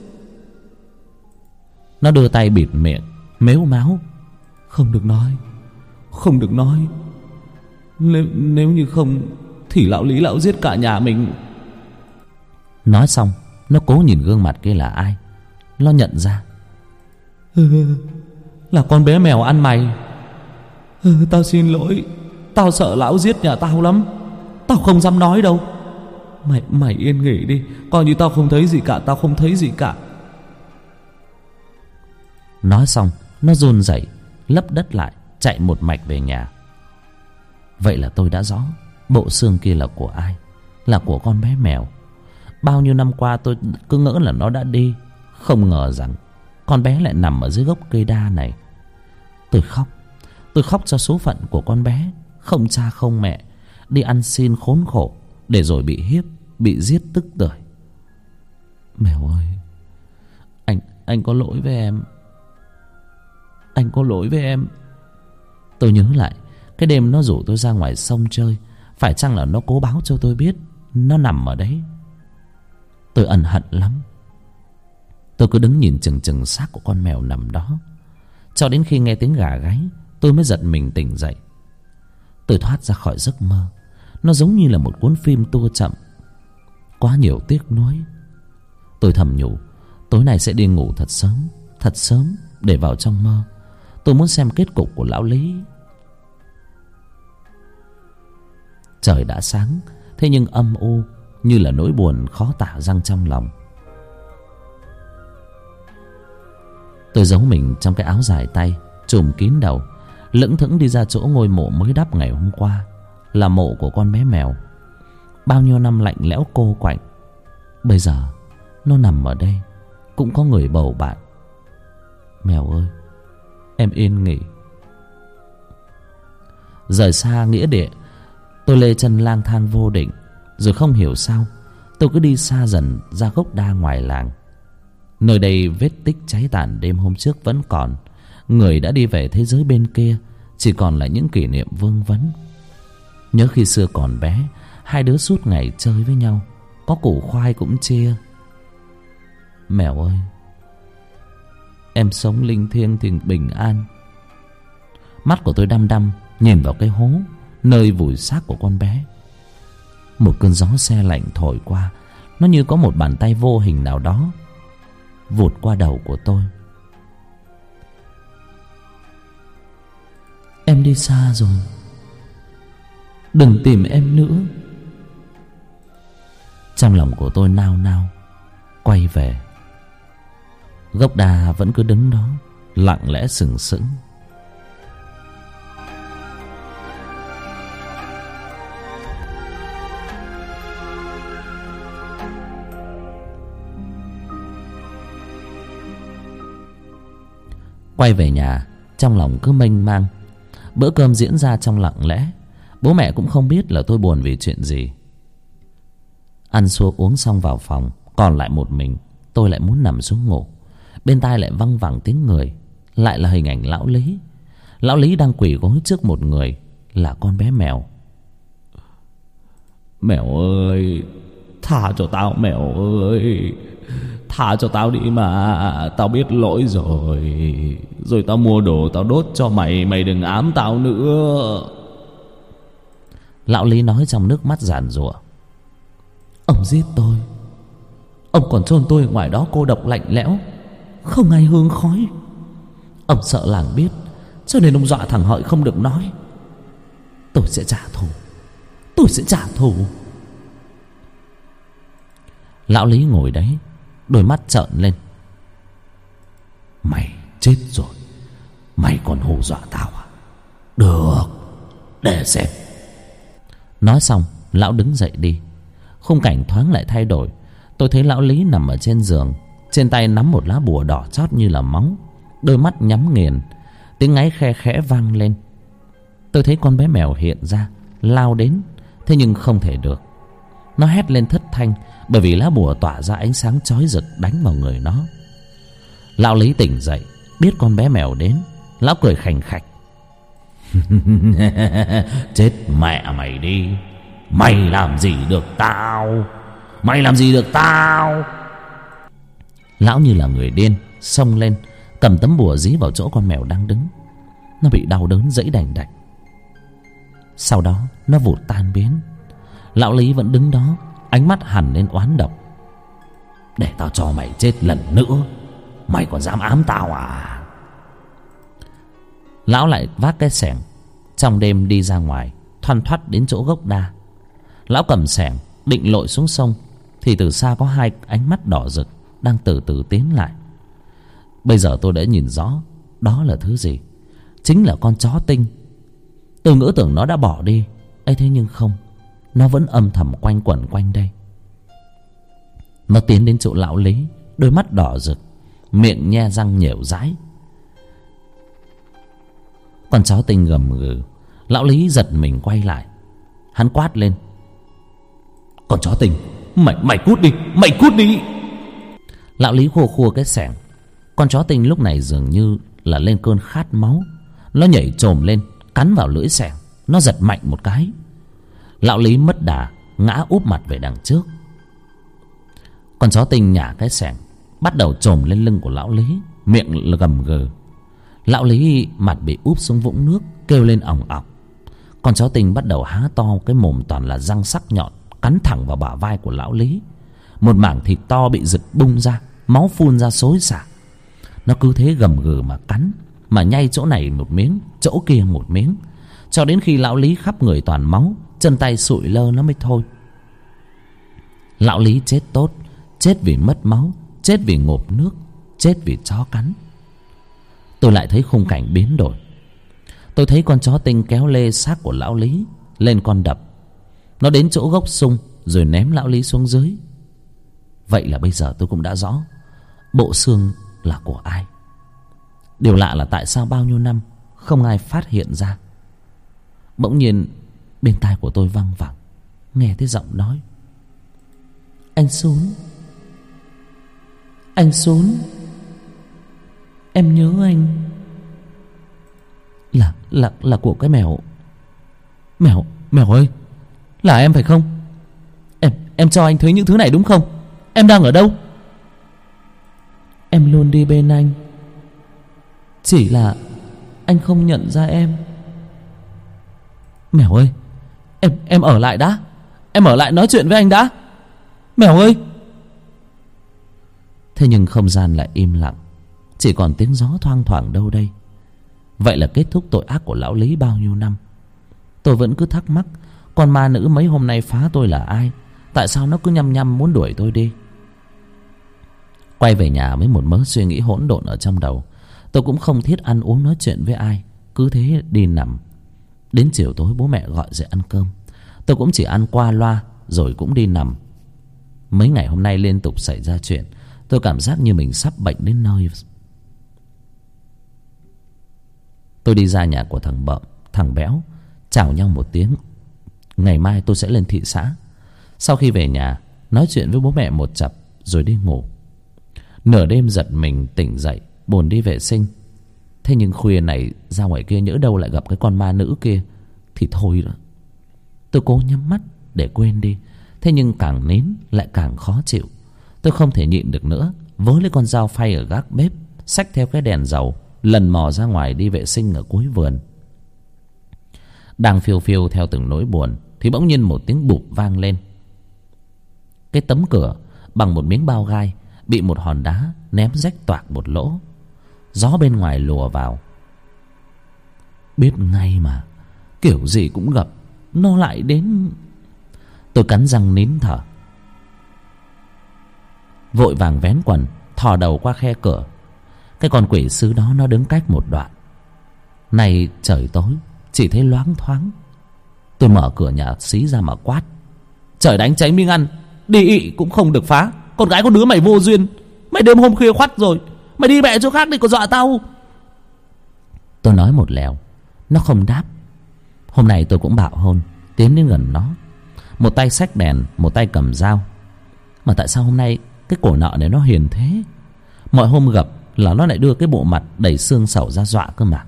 Nó đưa tay bịt miệng, mếu máo: Không được nói, không được nói. Nếu, nếu như không thì lão Lý lão giết cả nhà mình. Nói xong, nó cố nhìn gương mặt kia là ai. Nó nhận ra: ừ, là con bé mèo ăn mày. Ừ, tao xin lỗi. Tao sợ lão giết nhà tao lắm. Tao không dám nói đâu. Mày, mày yên nghỉ đi. Coi như tao không thấy gì cả. Tao không thấy gì cả. Nói xong, nó run rẩy lấp đất lại, chạy một mạch về nhà. Vậy là tôi đã rõ bộ xương kia là của ai. Là của con bé mèo. Bao nhiêu năm qua tôi cứ ngỡ là nó đã đi, không ngờ rằng con bé lại nằm ở dưới gốc cây đa này. Tôi khóc. Tôi khóc cho số phận của con bé, không cha không mẹ, đi ăn xin khốn khổ, để rồi bị hiếp, bị giết tức tưởi. Mèo ơi, Anh anh có lỗi với em. Anh có lỗi với em. Tôi nhớ lại cái đêm nó rủ tôi ra ngoài sông chơi. Phải chăng là nó cố báo cho tôi biết nó nằm ở đấy. Tôi ân hận lắm. Tôi cứ đứng nhìn chừng chừng xác của con mèo nằm đó, cho đến khi nghe tiếng gà gáy, tôi mới giật mình tỉnh dậy. Tôi thoát ra khỏi giấc mơ. Nó giống như là một cuốn phim tua chậm, quá nhiều tiếc nuối. Tôi thầm nhủ, tối nay sẽ đi ngủ thật sớm, thật sớm để vào trong mơ. Tôi muốn xem kết cục của lão Lý. Trời đã sáng, thế nhưng âm u, như là nỗi buồn khó tả dâng trong lòng. Tôi giấu mình trong cái áo dài tay, trùm kín đầu, lững thững đi ra chỗ ngôi mộ mới đắp ngày hôm qua. Là mộ của con bé mèo. Bao nhiêu năm lạnh lẽo cô quạnh, bây giờ nó nằm ở đây, cũng có người bầu bạn. Mèo ơi, em yên nghỉ. Rời xa nghĩa địa, tôi lê chân lang thang vô định. Rồi không hiểu sao tôi cứ đi xa dần ra gốc đa ngoài làng. Nơi đây vết tích cháy tàn đêm hôm trước vẫn còn. Người đã đi về thế giới bên kia, chỉ còn lại những kỷ niệm vương vấn. Nhớ khi xưa còn bé, hai đứa suốt ngày chơi với nhau, có củ khoai cũng chia. Mèo ơi, em sống linh thiêng thì bình an. Mắt của tôi đăm đăm nhìn vào cái hố nơi vùi xác của con bé. Một cơn gió se lạnh thổi qua, nó như có một bàn tay vô hình nào đó vụt qua đầu của tôi. Em đi xa rồi, đừng tìm em nữa. Trong lòng của tôi nao nao quay về. Gốc đa vẫn cứ đứng đó lặng lẽ sừng sững. Quay về nhà, trong lòng cứ mênh mang. Bữa cơm diễn ra trong lặng lẽ. Bố mẹ cũng không biết là tôi buồn vì chuyện gì. Ăn xua uống xong vào phòng, còn lại một mình. Tôi lại muốn nằm xuống ngủ. Bên tai lại văng vẳng tiếng người. Lại là hình ảnh lão Lý. Lão Lý đang quỳ gối trước một người, là con bé mèo. Mèo ơi, tha cho tao mèo ơi. Tha cho tao đi mà, tao biết lỗi rồi. Rồi tao mua đồ tao đốt cho mày, mày đừng ám tao nữa. Lão Lý nói trong nước mắt giàn giụa. Ông giết tôi, ông còn chôn tôi ở ngoài đó cô độc lạnh lẽo, không ai hương khói. Ông sợ làng biết, cho nên ông dọa thằng Hợi không được nói. Tôi sẽ trả thù, tôi sẽ trả thù. Lão Lý ngồi đấy, đôi mắt trợn lên. Mày chết rồi, mày còn hù dọa tao à? Được, để xem. Nói xong, lão đứng dậy đi. Khung cảnh thoáng lại thay đổi. Tôi thấy lão Lý nằm ở trên giường, trên tay nắm một lá bùa đỏ chót như là máu, đôi mắt nhắm nghiền. Tiếng ngáy khe khẽ vang lên. Tôi thấy con bé mèo hiện ra, lao đến. Thế nhưng không thể được. Nó hét lên thất thanh, bởi vì lá bùa tỏa ra ánh sáng chói rực đánh vào người nó. Lão Lý tỉnh dậy, biết con bé mèo đến. Lão cười khành khạch. Chết mẹ mày đi, mày làm gì được tao, mày làm gì được tao. Lão như là người điên xông lên, cầm tấm bùa dí vào chỗ con mèo đang đứng. Nó bị đau đớn giãy đành đạch. Sau đó nó vụt tan biến. Lão Lý vẫn đứng đó, ánh mắt hằn lên oán độc. Để tao cho mày chết lần nữa, mày còn dám ám tao à? Lão lại vác cái xẻng, trong đêm đi ra ngoài, thoăn thoắt đến chỗ gốc đa. Lão cầm xẻng định lội xuống sông, thì từ xa có hai ánh mắt đỏ rực đang từ từ tiến lại. Bây giờ tôi đã nhìn rõ đó là thứ gì. chính là con chó Tinh. Tôi ngỡ tưởng nó đã bỏ đi ấy, thế nhưng không, nó vẫn âm thầm quanh quẩn quanh đây. Nó tiến đến chỗ lão Lý, đôi mắt đỏ rực, miệng nhe răng nhểu dãi. Con chó Tinh gầm gừ. Lão Lý giật mình quay lại. Hắn quát lên: con chó Tinh, mày mày cút đi, mày cút đi. Lão Lý khua khua cái xẻng. Con chó Tinh lúc này dường như là lên cơn khát máu. Nó nhảy chồm lên, cắn vào lưỡi xẻng. Nó giật mạnh một cái. Lão Lý mất đà, ngã úp mặt về đằng trước. Con chó Tinh nhả cái xẻng, bắt đầu chồm lên lưng của lão Lý, miệng gầm gừ. Lão Lý mặt bị úp xuống vũng nước, kêu lên ỏng ọc. Con chó Tinh bắt đầu há to cái mồm toàn là răng sắc nhọn, cắn thẳng vào bả vai của lão Lý. Một mảng thịt to bị giật bung ra, máu phun ra xối xả. Nó cứ thế gầm gừ mà cắn, mà nhai chỗ này một miếng, chỗ kia một miếng, cho đến khi lão Lý khắp người toàn máu, chân tay sụi lơ nó mới thôi. Lão Lý chết tốt, chết vì mất máu, chết vì ngộp nước, chết vì chó cắn. Tôi lại thấy khung cảnh biến đổi. Tôi thấy con chó Tinh kéo lê xác của lão Lý lên con đập. Nó đến chỗ gốc sung rồi ném lão Lý xuống dưới. Vậy là bây giờ tôi cũng đã rõ bộ xương là của ai. Điều lạ là tại sao bao nhiêu năm không ai phát hiện ra. Bỗng nhiên bên tai của tôi văng vẳng, nghe thấy giọng nói: anh Sún, anh Sún, em nhớ anh. Là là là của cái mèo. Mèo mèo ơi, là em phải không? Em em cho anh thấy những thứ này đúng không? Em đang ở đâu? Em luôn đi bên anh, chỉ là anh không nhận ra em. Mèo ơi, em em ở lại đã. Em ở lại nói chuyện với anh đã. Mèo ơi. Thế nhưng không gian lại im lặng, chỉ còn tiếng gió thoang thoảng đâu đây. Vậy là kết thúc tội ác của lão Lý bao nhiêu năm. Tôi vẫn cứ thắc mắc, con ma nữ mấy hôm nay phá tôi là ai? Tại sao nó cứ nhăm nhăm muốn đuổi tôi đi? Quay về nhà với một mớ suy nghĩ hỗn độn ở trong đầu. Tôi cũng không thiết ăn uống nói chuyện với ai, cứ thế đi nằm. Đến chiều tối bố mẹ gọi dậy ăn cơm, tôi cũng chỉ ăn qua loa rồi cũng đi nằm. Mấy ngày hôm nay liên tục xảy ra chuyện, tôi cảm giác như mình sắp bệnh đến nơi. Tôi đi ra nhà của thằng Bợm, thằng Béo, chào nhau một tiếng. Ngày mai tôi sẽ lên thị xã. Sau khi về nhà, nói chuyện với bố mẹ một chập rồi đi ngủ. Nửa đêm giật mình tỉnh dậy, buồn đi vệ sinh. Thế nhưng khuya này ra ngoài kia nhỡ đâu lại gặp cái con ma nữ kia thì thôi rồi. Tôi cố nhắm mắt để quên đi. Thế nhưng càng nín lại càng khó chịu. Tôi không thể nhịn được nữa, vớ lấy con dao phay ở gác bếp, xách theo cái đèn dầu, lần mò ra ngoài đi vệ sinh ở cuối vườn. Đang phiêu phiêu theo từng nỗi buồn thì bỗng nhiên một tiếng bụp vang lên. Cái tấm cửa bằng một miếng bao gai bị một hòn đá ném rách toạc một lỗ. Gió bên ngoài lùa vào. Biết ngay mà, kiểu gì cũng gặp, nó lại đến. Tôi cắn răng nín thở, vội vàng vén quần, thò đầu qua khe cửa. Cái con quỷ sứ đó nó đứng cách một đoạn. Này trời tối, chỉ thấy loáng thoáng. Tôi mở cửa nhà xí ra mà quát: trời đánh cháy miếng ăn, đi ị cũng không được phá. Con gái con đứa mày vô duyên. Mày đêm hôm khuya khoắt rồi, mày đi mẹ chỗ khác đi, có dọa tao. Tôi nói một lèo, nó không đáp. Hôm nay tôi cũng bạo hôn, tiến đến gần nó, một tay xách đèn, một tay cầm dao. Mà tại sao hôm nay cái cổ nợ này nó hiền thế? Mọi hôm gặp là nó lại đưa cái bộ mặt đầy xương sầu ra dọa cơ mà.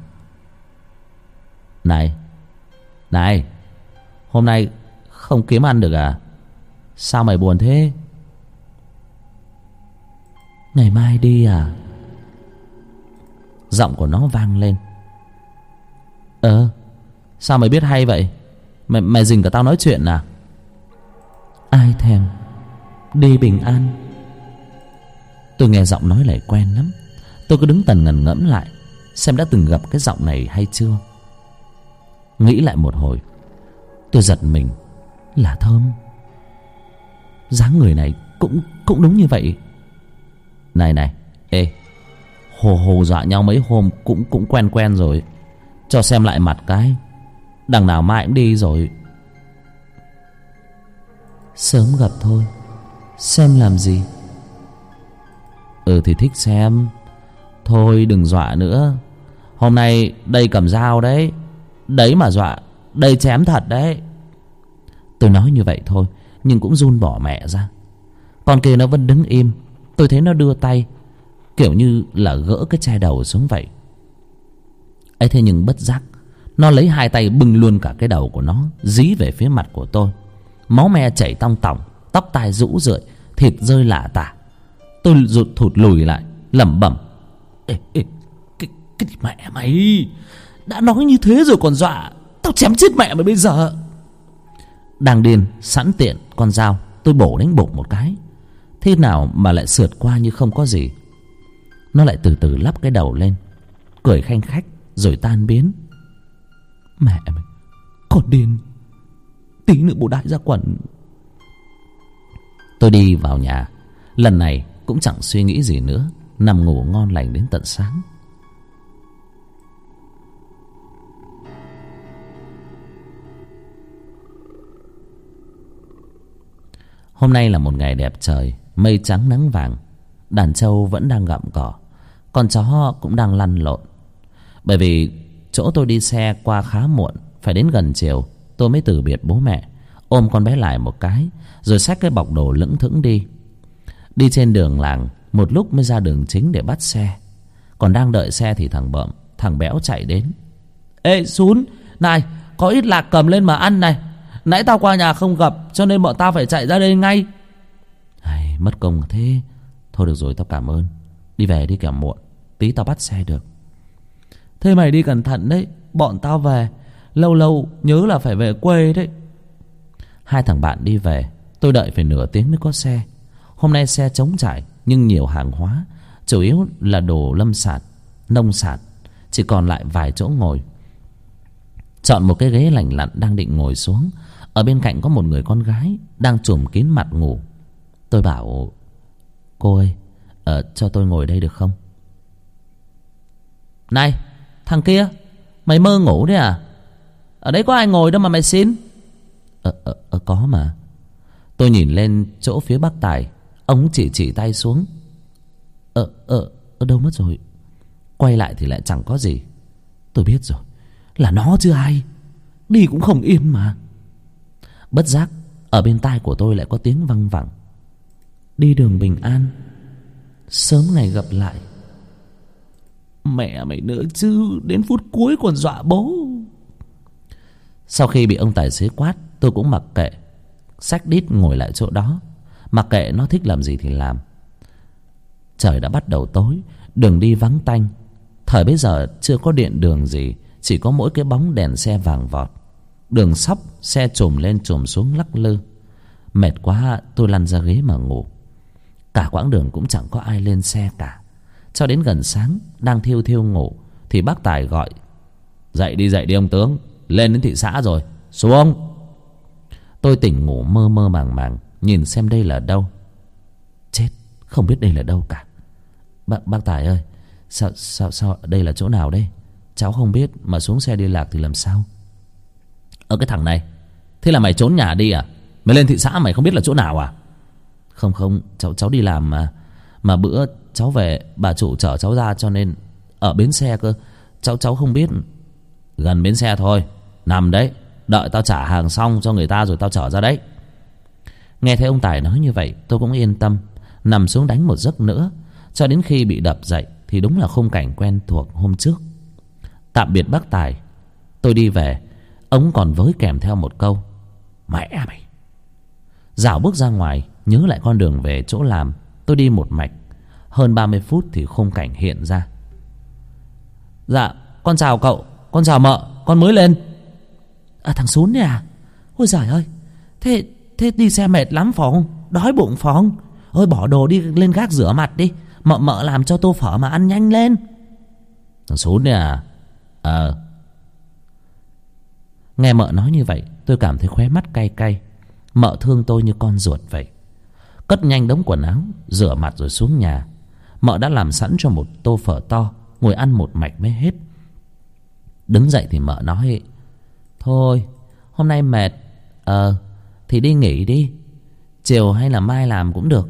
Này, này, hôm nay không kiếm ăn được à? Sao mày buồn thế? Ngày mai đi à? Giọng của nó vang lên. Ờ, sao mày biết hay vậy? Mày, mày dình cả tao nói chuyện à? Ai thèm, đi bình an. Tôi nghe giọng nói này quen lắm. Tôi cứ đứng tần ngần ngẫm lại, xem đã từng gặp cái giọng này hay chưa. Nghĩ lại một hồi, tôi giật mình. Là Thơm. Dáng người này cũng cũng đúng như vậy. Này này, ê, hồ hồ dọa nhau mấy hôm cũng cũng quen quen rồi. Cho xem lại mặt cái. Đằng nào mai cũng đi rồi. Sớm gặp thôi, xem làm gì? Ừ thì thích xem. Thôi đừng dọa nữa. Hôm nay đây cầm dao đấy. Đấy mà dọa, đây chém thật đấy. Tôi nói như vậy thôi, nhưng cũng run bỏ mẹ ra. Con kia nó vẫn đứng im. Tôi thấy nó đưa tay, kiểu như là gỡ cái che đầu xuống vậy. ấy thế nhưng bất giác, nó lấy hai tay bưng luôn cả cái đầu của nó, dí về phía mặt của tôi. Máu me chảy tong tỏng, tóc tai rũ rượi, thịt rơi lả tả. Tôi rụt thụt lùi lại, lẩm bẩm: Ê, ê, cái, cái mẹ mày, đã nói như thế rồi còn dọa. Tao chém chết mẹ mày bây giờ. Đang điên, sẵn tiện con dao, tôi bổ đánh bột một cái. Thế nào mà lại sượt qua như không có gì. Nó lại từ từ lắp cái đầu lên, cười khanh khách rồi tan biến. Mẹ mày, con điên. Tí nữa bố đại ra quần. Tôi đi vào nhà. Lần này cũng chẳng suy nghĩ gì nữa, nằm ngủ ngon lành đến tận sáng. Hôm nay là một ngày đẹp trời, mây trắng nắng vàng. Đàn trâu vẫn đang gặm cỏ, con chó cũng đang lăn lộn. Bởi vì chỗ tôi đi xe qua khá muộn, phải đến gần chiều tôi mới từ biệt bố mẹ, ôm con bé lại một cái, rồi xách cái bọc đồ lững thững đi. Đi trên đường làng một lúc mới ra đường chính để bắt xe. Còn đang đợi xe thì thằng Bợm, thằng Béo chạy đến. Ê Sún, này, có ít lạc cầm lên mà ăn này. Nãy tao qua nhà không gặp, cho nên bọn tao phải chạy ra đây ngay. Ai, mất công thế. Thôi được rồi, tao cảm ơn. Đi về đi kẻo muộn, tí tao bắt xe được. Thế mày đi cẩn thận đấy, bọn tao về. Lâu lâu nhớ là phải về quê đấy. Hai thằng bạn đi về, tôi đợi phải nửa tiếng mới có xe. Hôm nay xe trống trải nhưng nhiều hàng hóa, chủ yếu là đồ lâm sản, nông sản. Chỉ còn lại vài chỗ ngồi. Chọn một cái ghế lành lặn đang định ngồi xuống. Ở bên cạnh có một người con gái đang trùm kín mặt ngủ. Tôi bảo: Cô ơi, ờ, cho tôi ngồi đây được không? Này, thằng kia, mày mơ ngủ đấy à? Ở đấy có ai ngồi đâu mà mày xin? Ờ, ờ, ờ có mà. Tôi nhìn lên chỗ phía bác Tài. Ông chỉ chỉ tay xuống. Ờ, ờ, ở đâu mất rồi? Quay lại thì lại chẳng có gì. Tôi biết rồi, là nó chứ ai. Đi cũng không yên mà. Bất giác ở bên tai của tôi lại có tiếng văng vẳng: Đi đường bình an, sớm ngày gặp lại. Mẹ mày nữa chứ, đến phút cuối còn dọa bố. Sau khi bị ông tài xế quát, tôi cũng mặc kệ, xách đít ngồi lại chỗ đó, mặc kệ nó thích làm gì thì làm. Trời đã bắt đầu tối, đường đi vắng tanh. Thời bấy giờ chưa có điện đường gì, chỉ có mỗi cái bóng đèn xe vàng vọt. Đường sóc, xe trồm lên trồm xuống lắc lư. Mệt quá tôi lăn ra ghế mà ngủ. Cả quãng đường cũng chẳng có ai lên xe cả. Cho đến gần sáng, đang thiêu thiêu ngủ thì bác Tài gọi: Dậy đi dậy đi ông tướng, lên đến thị xã rồi, xuống. Tôi tỉnh ngủ mơ mơ màng màng, nhìn xem đây là đâu. Chết, không biết đây là đâu cả. Bác, bác Tài ơi, sao, sao, sao đây là chỗ nào đây? Cháu không biết, mà xuống xe đi lạc thì làm sao? Ở cái thằng này, thế là mày trốn nhà đi à? Mày lên thị xã mày không biết là chỗ nào à? Không không, cháu cháu đi làm mà. Mà bữa cháu về, bà chủ chở cháu ra cho nên ở bến xe cơ. Cháu cháu không biết. Gần bến xe thôi, nằm đấy, đợi tao trả hàng xong cho người ta rồi tao chở ra đấy. Nghe thấy ông Tài nói như vậy, tôi cũng yên tâm, nằm xuống đánh một giấc nữa. Cho đến khi bị đập dậy thì đúng là khung cảnh quen thuộc hôm trước. Tạm biệt bác Tài, tôi đi về. Ông còn với kèm theo một câu: Mẹ mày. Dạo bước ra ngoài, nhớ lại con đường về chỗ làm. Tôi đi một mạch. Hơn ba mươi phút thì khung cảnh hiện ra. Dạ, con chào cậu, con chào mợ, con mới lên. À, thằng Sún đấy à? Ôi giời ơi, Thế thế đi xe mệt lắm phải không? Đói bụng phải không? Ôi bỏ đồ đi lên gác rửa mặt đi. Mợ mợ làm cho tô phở mà ăn nhanh lên. Thằng Sún đấy à? Ờ. Nghe mợ nói như vậy, tôi cảm thấy khóe mắt cay cay. Mợ thương tôi như con ruột vậy. Cất nhanh đống quần áo, rửa mặt rồi xuống nhà. Mợ đã làm sẵn cho một tô phở to, ngồi ăn một mạch mới hết. Đứng dậy thì mợ nói: Thôi hôm nay mệt, Ờ thì đi nghỉ đi, chiều hay là mai làm cũng được.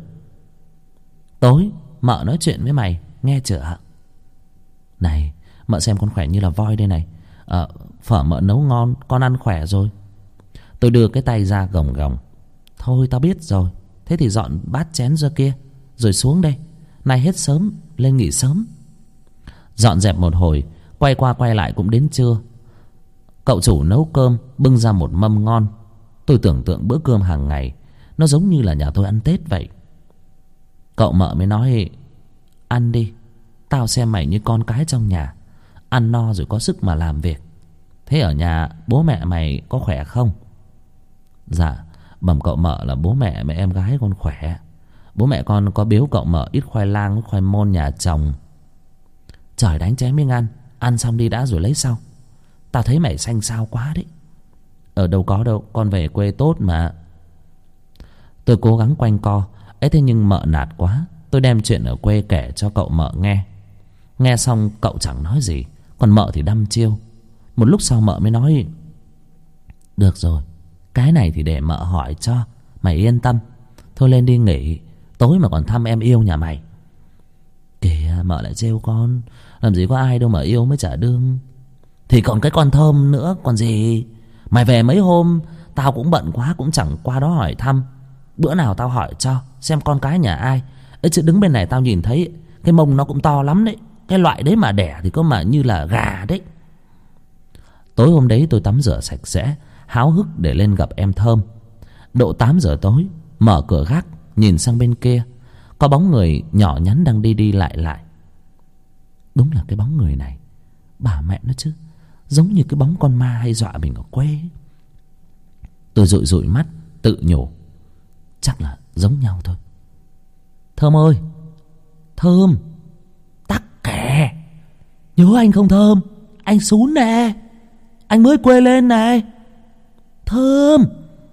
Tối mợ nói chuyện với mày nghe chưa? Này mợ xem con khỏe như là voi đây này. Ờ phở mợ nấu ngon, con ăn khỏe rồi. Tôi đưa cái tay ra gồng gồng. Thôi tao biết rồi. Thế thì dọn bát chén ra kia rồi xuống đây. Nay hết sớm, lên nghỉ sớm. Dọn dẹp một hồi, quay qua quay lại cũng đến trưa. Cậu chủ nấu cơm, bưng ra một mâm ngon. Tôi tưởng tượng bữa cơm hàng ngày nó giống như là nhà tôi ăn Tết vậy. Cậu mợ mới nói: Ăn đi, tao xem mày như con cái trong nhà, ăn no rồi có sức mà làm việc. Thế ở nhà bố mẹ mày có khỏe không? Dạ bẩm cậu mợ là bố mẹ mẹ em gái con khỏe. Bố mẹ con có biếu cậu mợ ít khoai lang khoai môn nhà chồng. Trời đánh chém miếng ăn. Ăn xong đi đã rồi lấy sau. Tao thấy mày xanh xao quá đấy. Ở đâu có đâu, con về quê tốt mà. Tôi cố gắng quanh co ấy, thế nhưng mợ nạt quá. Tôi đem chuyện ở quê kể cho cậu mợ nghe. Nghe xong cậu chẳng nói gì, còn mợ thì đăm chiêu. Một lúc sau mợ mới nói: Được rồi, cái này thì để mợ hỏi cho, mày yên tâm. Thôi lên đi nghỉ, tối mà còn thăm em yêu nhà mày. Kìa mợ lại trêu con, làm gì có ai đâu mà yêu mới trả đương. Thì còn cái con Thơm nữa còn gì. Mày về mấy hôm tao cũng bận quá, cũng chẳng qua đó hỏi thăm. Bữa nào tao hỏi cho xem con cái nhà ai ấy, chứ đứng bên này tao nhìn thấy cái mông nó cũng to lắm đấy. Cái loại đấy mà đẻ thì có mà như là gà đấy. Tối hôm đấy tôi tắm rửa sạch sẽ, háo hức để lên gặp em Thơm. Độ tám giờ tối, mở cửa gác nhìn sang bên kia, có bóng người nhỏ nhắn đang đi đi lại lại. Đúng là cái bóng người này, bà mẹ nó chứ, giống như cái bóng con ma hay dọa mình ở quê. Tôi dụi dụi mắt tự nhủ chắc là giống nhau thôi. Thơm ơi, Thơm, tắc kè, nhớ anh không Thơm? Anh Sún nè, anh mới quê lên này. Thơm.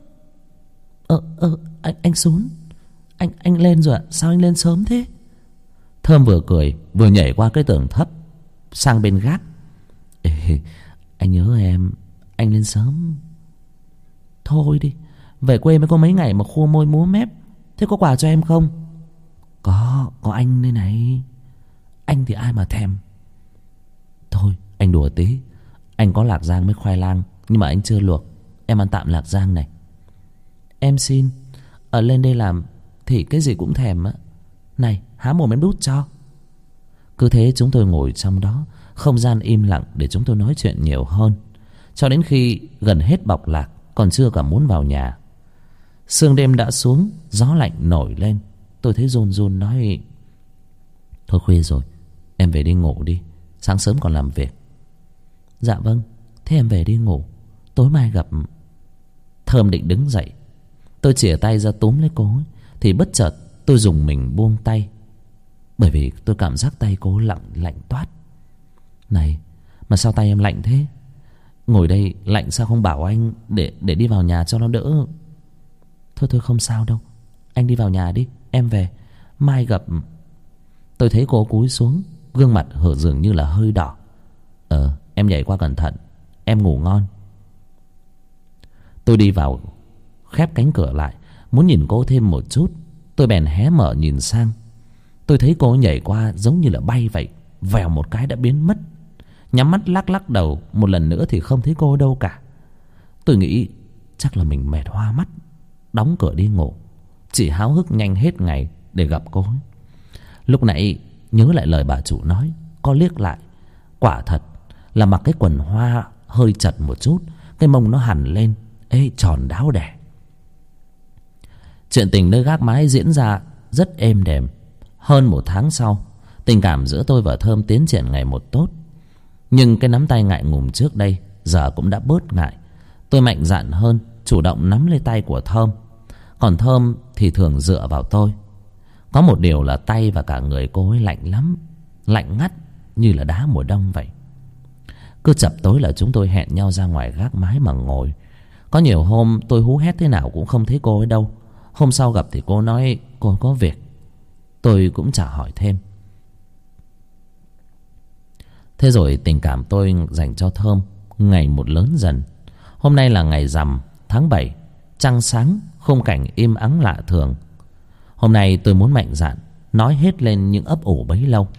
Ờ ờ anh anh Sún, anh anh lên rồi ạ. Sao anh lên sớm thế? Thơm vừa cười vừa nhảy qua cái tường thấp sang bên gác. Ê, anh nhớ em, anh lên sớm. Thôi đi, về quê mới có mấy ngày mà khua môi múa mép. Thế có quà cho em không? Có, có anh đây này. Anh thì ai mà thèm. Thôi anh đùa tí. Anh có lạc rang với khoai lang, nhưng mà anh chưa luộc. Em ăn tạm lạc rang này. Em xin. Ở lên đây làm thì cái gì cũng thèm á. Này há mồm em đút cho. Cứ thế chúng tôi ngồi trong đó, không gian im lặng để chúng tôi nói chuyện nhiều hơn, cho đến khi gần hết bọc lạc, còn chưa cả muốn vào nhà. Sương đêm đã xuống, gió lạnh nổi lên. Tôi thấy run run nói: Thôi khuya rồi, em về đi ngủ đi, sáng sớm còn làm việc. Dạ vâng, thế em về đi ngủ, tối mai gặp. Thơm định đứng dậy, tôi chìa tay ra túm lấy cô ấy, thì bất chợt tôi dùng mình buông tay, bởi vì tôi cảm giác tay cô lạnh lạnh toát. Này, mà sao tay em lạnh thế? Ngồi đây lạnh sao không bảo anh để để đi vào nhà cho nó đỡ? Thôi thôi không sao đâu, anh đi vào nhà đi, em về, mai gặp. Tôi thấy cô cúi xuống, gương mặt hở dường như là hơi đỏ. Ờ, em nhảy qua cẩn thận, em ngủ ngon. Tôi đi vào, khép cánh cửa lại, muốn nhìn cô thêm một chút. Tôi bèn hé mở nhìn sang. Tôi thấy cô nhảy qua giống như là bay vậy, vèo một cái đã biến mất. Nhắm mắt lắc lắc đầu một lần nữa thì không thấy cô đâu cả. Tôi nghĩ chắc là mình mệt hoa mắt, đóng cửa đi ngủ, chỉ háo hức nhanh hết ngày để gặp cô. Lúc nãy nhớ lại lời bà chủ nói, có liếc lại, quả thật là mặc cái quần hoa hơi chật một chút, cái mông nó hằn lên, ê tròn đáo đẻ. Chuyện tình nơi gác mái diễn ra rất êm đềm. Hơn một tháng sau, tình cảm giữa tôi và Thơm tiến triển ngày một tốt. Nhưng cái nắm tay ngại ngùng trước đây giờ cũng đã bớt ngại. Tôi mạnh dạn hơn, chủ động nắm lấy tay của Thơm. Còn Thơm thì thường dựa vào tôi. Có một điều là tay và cả người cô ấy lạnh lắm, lạnh ngắt như là đá mùa đông vậy. Cứ chập tối là chúng tôi hẹn nhau ra ngoài gác mái mà ngồi. Có nhiều hôm tôi hú hét thế nào cũng không thấy cô ấy đâu. Hôm sau gặp thì cô nói cô có việc. Tôi cũng chả hỏi thêm. Thế rồi tình cảm tôi dành cho Thơm ngày một lớn dần. Hôm nay là ngày rằm tháng bảy, trăng sáng, khung cảnh im ắng lạ thường. Hôm nay tôi muốn mạnh dạn nói hết lên những ấp ủ bấy lâu.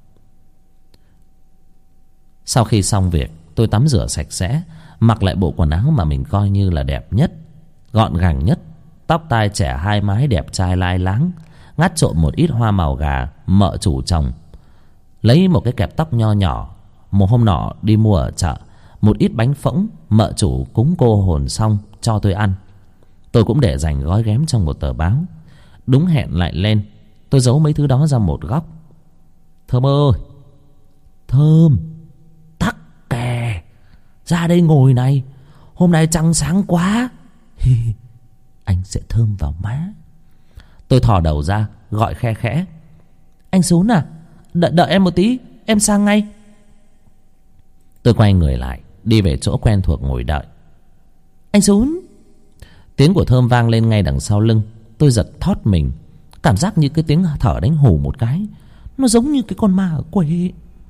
Sau khi xong việc, tôi tắm rửa sạch sẽ, mặc lại bộ quần áo mà mình coi như là đẹp nhất, gọn gàng nhất. Tóc tai trẻ hai mái đẹp trai lai láng, ngắt trộm một ít hoa màu gà mợ chủ trồng. Lấy một cái kẹp tóc nho nhỏ một hôm nọ đi mua ở chợ, một ít bánh phỗng mợ chủ cúng cô hồn xong cho tôi ăn. Tôi cũng để dành gói ghém trong một tờ báo. Đúng hẹn lại lên, tôi giấu mấy thứ đó ra một góc. Thơm ơi, Thơm, tắc kè, ra đây ngồi này, hôm nay trăng sáng quá. Anh sẽ thơm vào má. Tôi thò đầu ra gọi khe khẽ. Anh Sún à, đợi, đợi em một tí, em sang ngay. Tôi quay người lại, đi về chỗ quen thuộc ngồi đợi. Anh Sún. Tiếng của Thơm vang lên ngay đằng sau lưng. Tôi giật thót mình, cảm giác như cái tiếng thở đánh hù một cái, nó giống như cái con ma ở quê.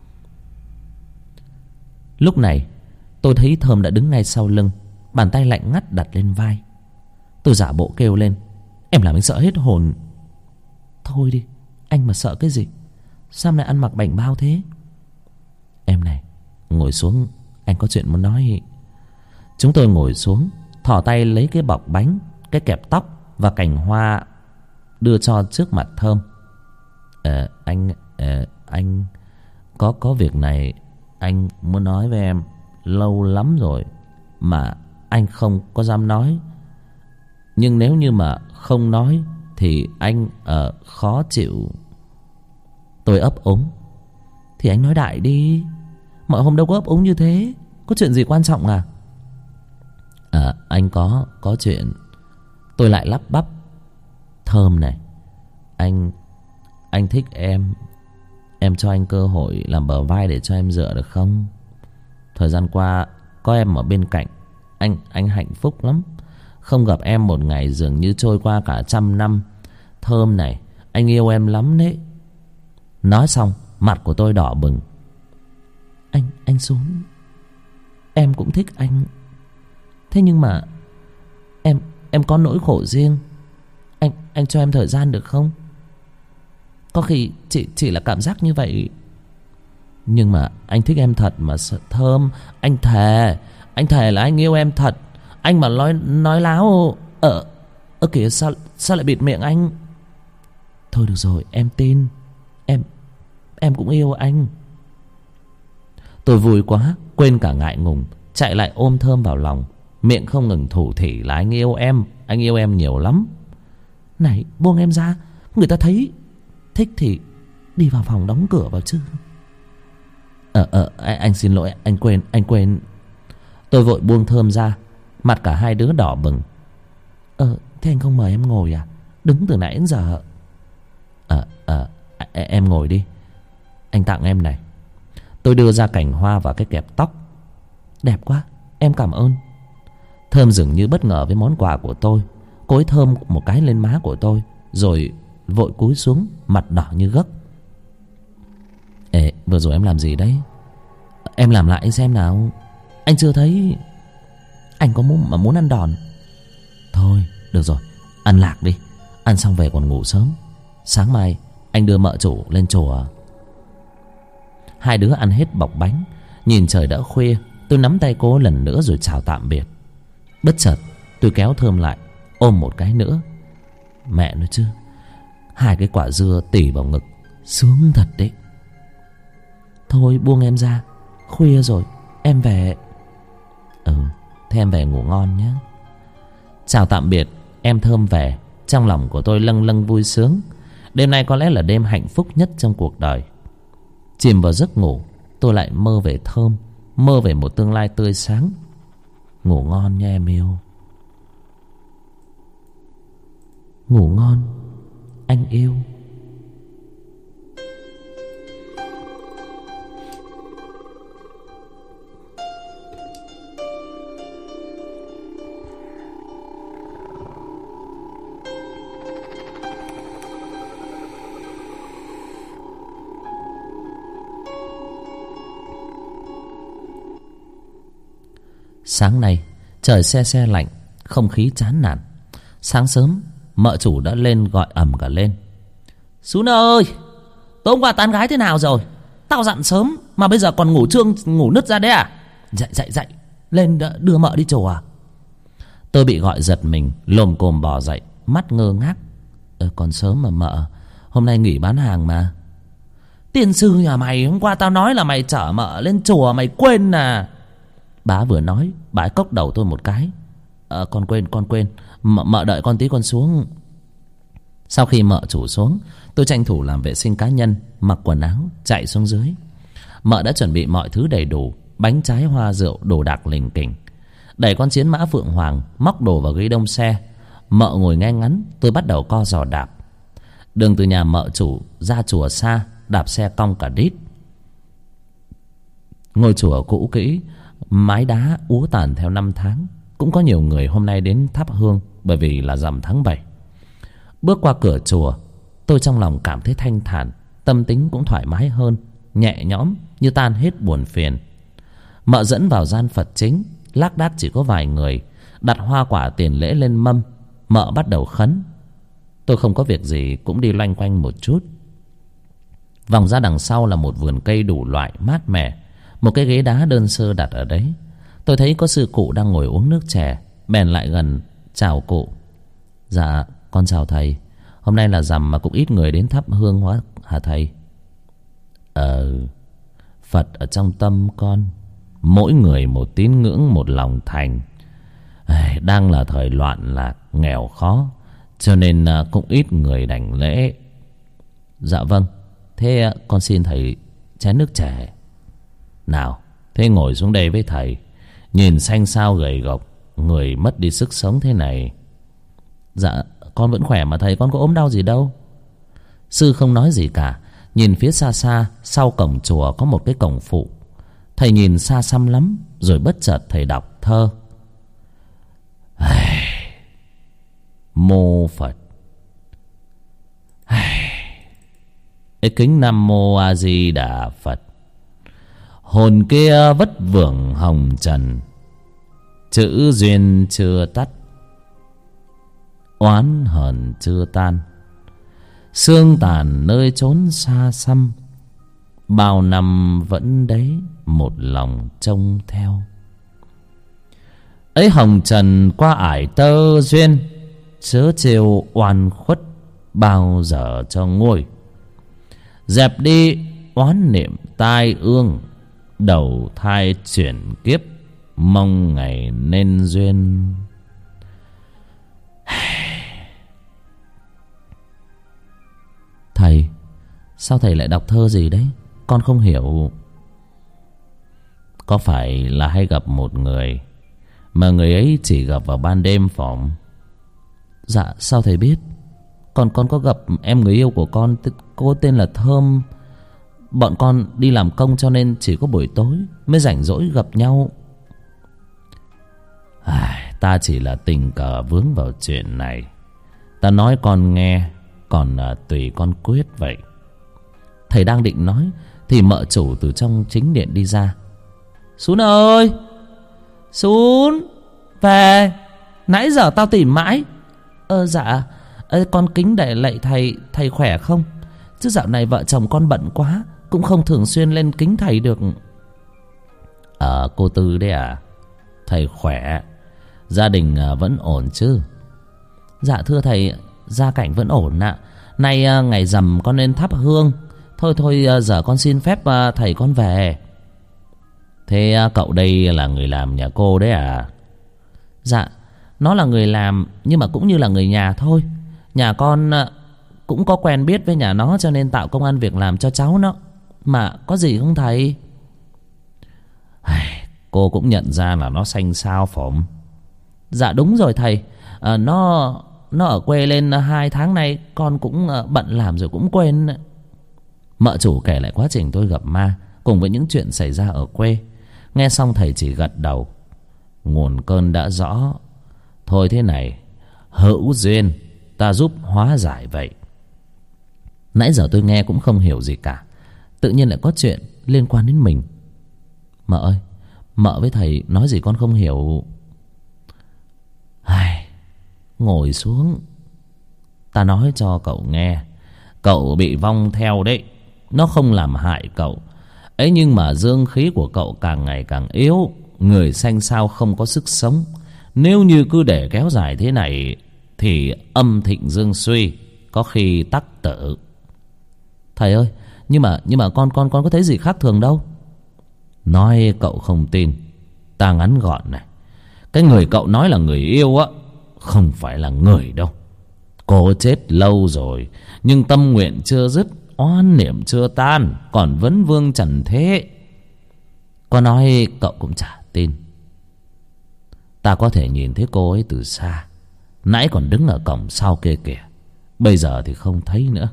Lúc này tôi thấy Thơm đã đứng ngay sau lưng, bàn tay lạnh ngắt đặt lên vai. Tôi giả bộ kêu lên. Em làm anh sợ hết hồn. Thôi đi, anh mà sợ cái gì, sao lại ăn mặc bảnh bao thế? Em này, ngồi xuống, anh có chuyện muốn nói. Chúng tôi ngồi xuống, thò tay lấy cái bọc bánh, cái kẹp tóc và cành hoa đưa cho trước mặt Thơm. Ờ, anh, ờ, anh có có việc này anh muốn nói với em lâu lắm rồi mà anh không có dám nói. Nhưng nếu như mà không nói thì anh uh, khó chịu. Tôi ấp úng. Thì anh nói đại đi, mọi hôm đâu có ấp úng như thế. Có chuyện gì quan trọng à? À, anh có, có chuyện. Tôi lại lắp bắp. Thơm này, Anh, anh thích em. Em cho anh cơ hội làm bờ vai để cho em dựa được không? Thời gian qua có em ở bên cạnh, Anh, anh hạnh phúc lắm. Không gặp em một ngày dường như trôi qua cả trăm năm. Thơm này, anh yêu em lắm đấy. Nói xong, mặt của tôi đỏ bừng. Anh, anh Sún, em cũng thích anh. Thế nhưng mà Em, em có nỗi khổ riêng. Anh, anh cho em thời gian được không? Có khi chỉ, chỉ là cảm giác như vậy. Nhưng mà anh thích em thật mà Thơm. Anh thề, anh thề là anh yêu em thật. Anh mà nói, nói láo. Ờ, ơ kìa, sao, sao lại bịt miệng anh? Thôi được rồi, em tin. Em, em cũng yêu anh. Tôi vui quá, quên cả ngại ngùng, chạy lại ôm Thơm vào lòng, miệng không ngừng thủ thỉ là anh yêu em, anh yêu em nhiều lắm. Này, buông em ra, người ta thấy. Thích thì đi vào phòng đóng cửa vào chứ. Ờ, ờ, anh xin lỗi, anh quên, anh quên. Tôi vội buông Thơm ra, mặt cả hai đứa đỏ bừng. Ờ, thế anh không mời em ngồi à? Đứng từ nãy đến giờ. Ờ, ờ, em ngồi đi. Anh tặng em này. Tôi đưa ra cành hoa và cái kẹp tóc. Đẹp quá, em cảm ơn. Thơm dường như bất ngờ với món quà của tôi. Cô ấy thơm một cái lên má của tôi, rồi vội cúi xuống, mặt đỏ như gấc. Ê, vừa rồi em làm gì đấy? Em làm lại xem nào. Anh chưa thấy. Anh có muốn mà muốn ăn đòn. Thôi, được rồi, ăn lạc đi. Ăn xong về còn ngủ sớm. Sáng mai anh đưa mợ chủ lên chùa. Hai đứa ăn hết bọc bánh. Nhìn trời đã khuya, tôi nắm tay cô lần nữa rồi chào tạm biệt. Bất chợt tôi kéo Thơm lại, ôm một cái nữa. Mẹ nói chứ, hai cái quả dưa tỉ vào ngực, sướng thật đấy. Thôi buông em ra, khuya rồi, em về. Ừ, thế em về ngủ ngon nhé. Chào tạm biệt, em Thơm về. Trong lòng của tôi lâng lâng vui sướng. Đêm nay có lẽ là đêm hạnh phúc nhất trong cuộc đời. Chìm vào giấc ngủ, tôi lại mơ về Thơm, mơ về một tương lai tươi sáng. Ngủ ngon nha em yêu. Ngủ ngon, anh yêu. Sáng nay trời se se lạnh, không khí chán nản. Sáng sớm mợ chủ đã lên gọi ầm cả lên. Sún ơi, tối hôm qua tán gái thế nào rồi? Tao dặn sớm mà bây giờ còn ngủ trương ngủ nứt ra đấy à? Dậy dậy dậy, lên đưa mợ đi chùa. Tôi bị gọi giật mình, lồm cồm bò dậy, mắt ngơ ngác. Ờ, còn sớm mà mợ, hôm nay nghỉ bán hàng mà. Tiên sư nhà mày, hôm qua tao nói là mày chở mợ lên chùa, mày quên à? Bà vừa nói, bà ấy cốc đầu tôi một cái. Ờ, con quên, con quên, mợ, mợ đợi con tí con xuống. Sau khi mợ chủ xuống, tôi tranh thủ làm vệ sinh cá nhân, mặc quần áo, chạy xuống dưới. Mợ đã chuẩn bị mọi thứ đầy đủ, bánh trái hoa rượu, đồ đạc lình kình. Đẩy con chiến mã Phượng Hoàng, móc đồ vào ghế đông xe. Mợ ngồi ngay ngắn, tôi bắt đầu co giò đạp. Đường từ nhà mợ chủ ra chùa xa, đạp xe cong cả đít. Ngôi chùa cũ kỹ, mái đá úa tàn theo năm tháng. Cũng có nhiều người hôm nay đến thắp hương bởi vì là rằm tháng bảy. Bước qua cửa chùa, tôi trong lòng cảm thấy thanh thản, tâm tính cũng thoải mái hơn, nhẹ nhõm như tan hết buồn phiền. Mợ dẫn vào gian Phật chính, lác đác chỉ có vài người, đặt hoa quả tiền lễ lên mâm. Mợ bắt đầu khấn. Tôi không có việc gì cũng đi loanh quanh một chút. Vòng ra đằng sau là một vườn cây đủ loại mát mẻ. Một cái ghế đá đơn sơ đặt ở đấy. Tôi thấy có sư cụ đang ngồi uống nước chè, bèn lại gần chào cụ. Dạ con chào thầy. Hôm nay là rằm mà cũng ít người đến thắp hương quá hả thầy? Ờ, Phật ở trong tâm con, mỗi người một tín ngưỡng, một lòng thành. Đang là thời loạn lạc, nghèo khó, cho nên cũng ít người đảnh lễ. Dạ vâng, thế con xin thầy chén nước chè. Nào, thế ngồi xuống đây với thầy. Nhìn xanh xao gầy gộc, người mất đi sức sống thế này. Dạ con vẫn khỏe mà thầy, con có ốm đau gì đâu. Sư không nói gì cả. Nhìn phía xa xa, sau cổng chùa có một cái cổng phụ. Thầy nhìn xa xăm lắm, rồi bất chợt thầy đọc thơ. Mô Phật. Ê, kính Nam Mô A Di Đà Phật. Hồn kia vất vưởng hồng trần, chữ duyên chưa tắt, oán hờn chưa tan. Xương tàn nơi chốn xa xăm, bao năm vẫn đấy một lòng trông theo. Ấy hồng trần qua ải tơ duyên, chớ trêu oan khuất bao giờ cho nguôi. Dẹp đi oán niệm tai ương, đầu thai chuyển kiếp, mong ngày nên duyên. Thầy, sao thầy lại đọc thơ gì đấy? Con không hiểu. Có phải là hay gặp một người mà người ấy chỉ gặp vào ban đêm phỏng? Dạ, sao thầy biết? Còn con có gặp em người yêu của con, cô tên là Thơm. Bọn con đi làm công cho nên chỉ có buổi tối mới rảnh rỗi gặp nhau. À, ta chỉ là tình cờ vướng vào chuyện này. Ta nói con nghe, còn à, tùy con quyết vậy. Thầy đang định nói thì mợ chủ từ trong chính điện đi ra. Sún ơi, Sún, về. Nãy giờ tao tìm mãi. Ơ dạ, ơ, con kính để lạy thầy, thầy khỏe không? Chứ dạo này vợ chồng con bận quá, cũng không thường xuyên lên kính thầy được. Ờ, cô Tư đấy à? Thầy khỏe. Gia đình à, vẫn ổn chứ? Dạ thưa thầy, gia cảnh vẫn ổn ạ. Nay à, ngày rằm con nên thắp hương. Thôi thôi à, giờ con xin phép à, thầy con về. Thế à, cậu đây là người làm nhà cô đấy à? Dạ, nó là người làm nhưng mà cũng như là người nhà thôi. Nhà con à, cũng có quen biết với nhà nó cho nên tạo công ăn việc làm cho cháu nó. Mà có gì không thầy? Cô cũng nhận ra là nó xanh xao phỏng. Dạ đúng rồi thầy. à, Nó Nó ở quê lên hai tháng nay, con cũng bận làm rồi cũng quên. Mợ chủ kể lại quá trình tôi gặp ma cùng với những chuyện xảy ra ở quê. Nghe xong thầy chỉ gật đầu. Nguồn cơn đã rõ. Thôi thế này, hữu duyên ta giúp hóa giải vậy. Nãy giờ tôi nghe cũng không hiểu gì cả, tự nhiên lại có chuyện liên quan đến mình. Mợ ơi, Mợ với thầy nói gì con không hiểu. Ai, ngồi xuống, ta nói cho cậu nghe. Cậu bị vong theo đấy. Nó không làm hại cậu ấy, nhưng mà dương khí của cậu càng ngày càng yếu, người xanh xao không có sức sống. Nếu như cứ để kéo dài thế này thì âm thịnh dương suy, có khi tắc tử. Thầy ơi, nhưng mà nhưng mà con con con có thấy gì khác thường đâu. Nói cậu không tin, ta ngắn gọn này. Cái người cậu nói là người yêu á, không phải là người đâu. Cô chết lâu rồi, nhưng tâm nguyện chưa dứt, oan niệm chưa tan, còn vấn vương trần thế. Có nói cậu cũng chả tin. Ta có thể nhìn thấy cô ấy từ xa, nãy còn đứng ở cổng sau kia kìa, bây giờ thì không thấy nữa.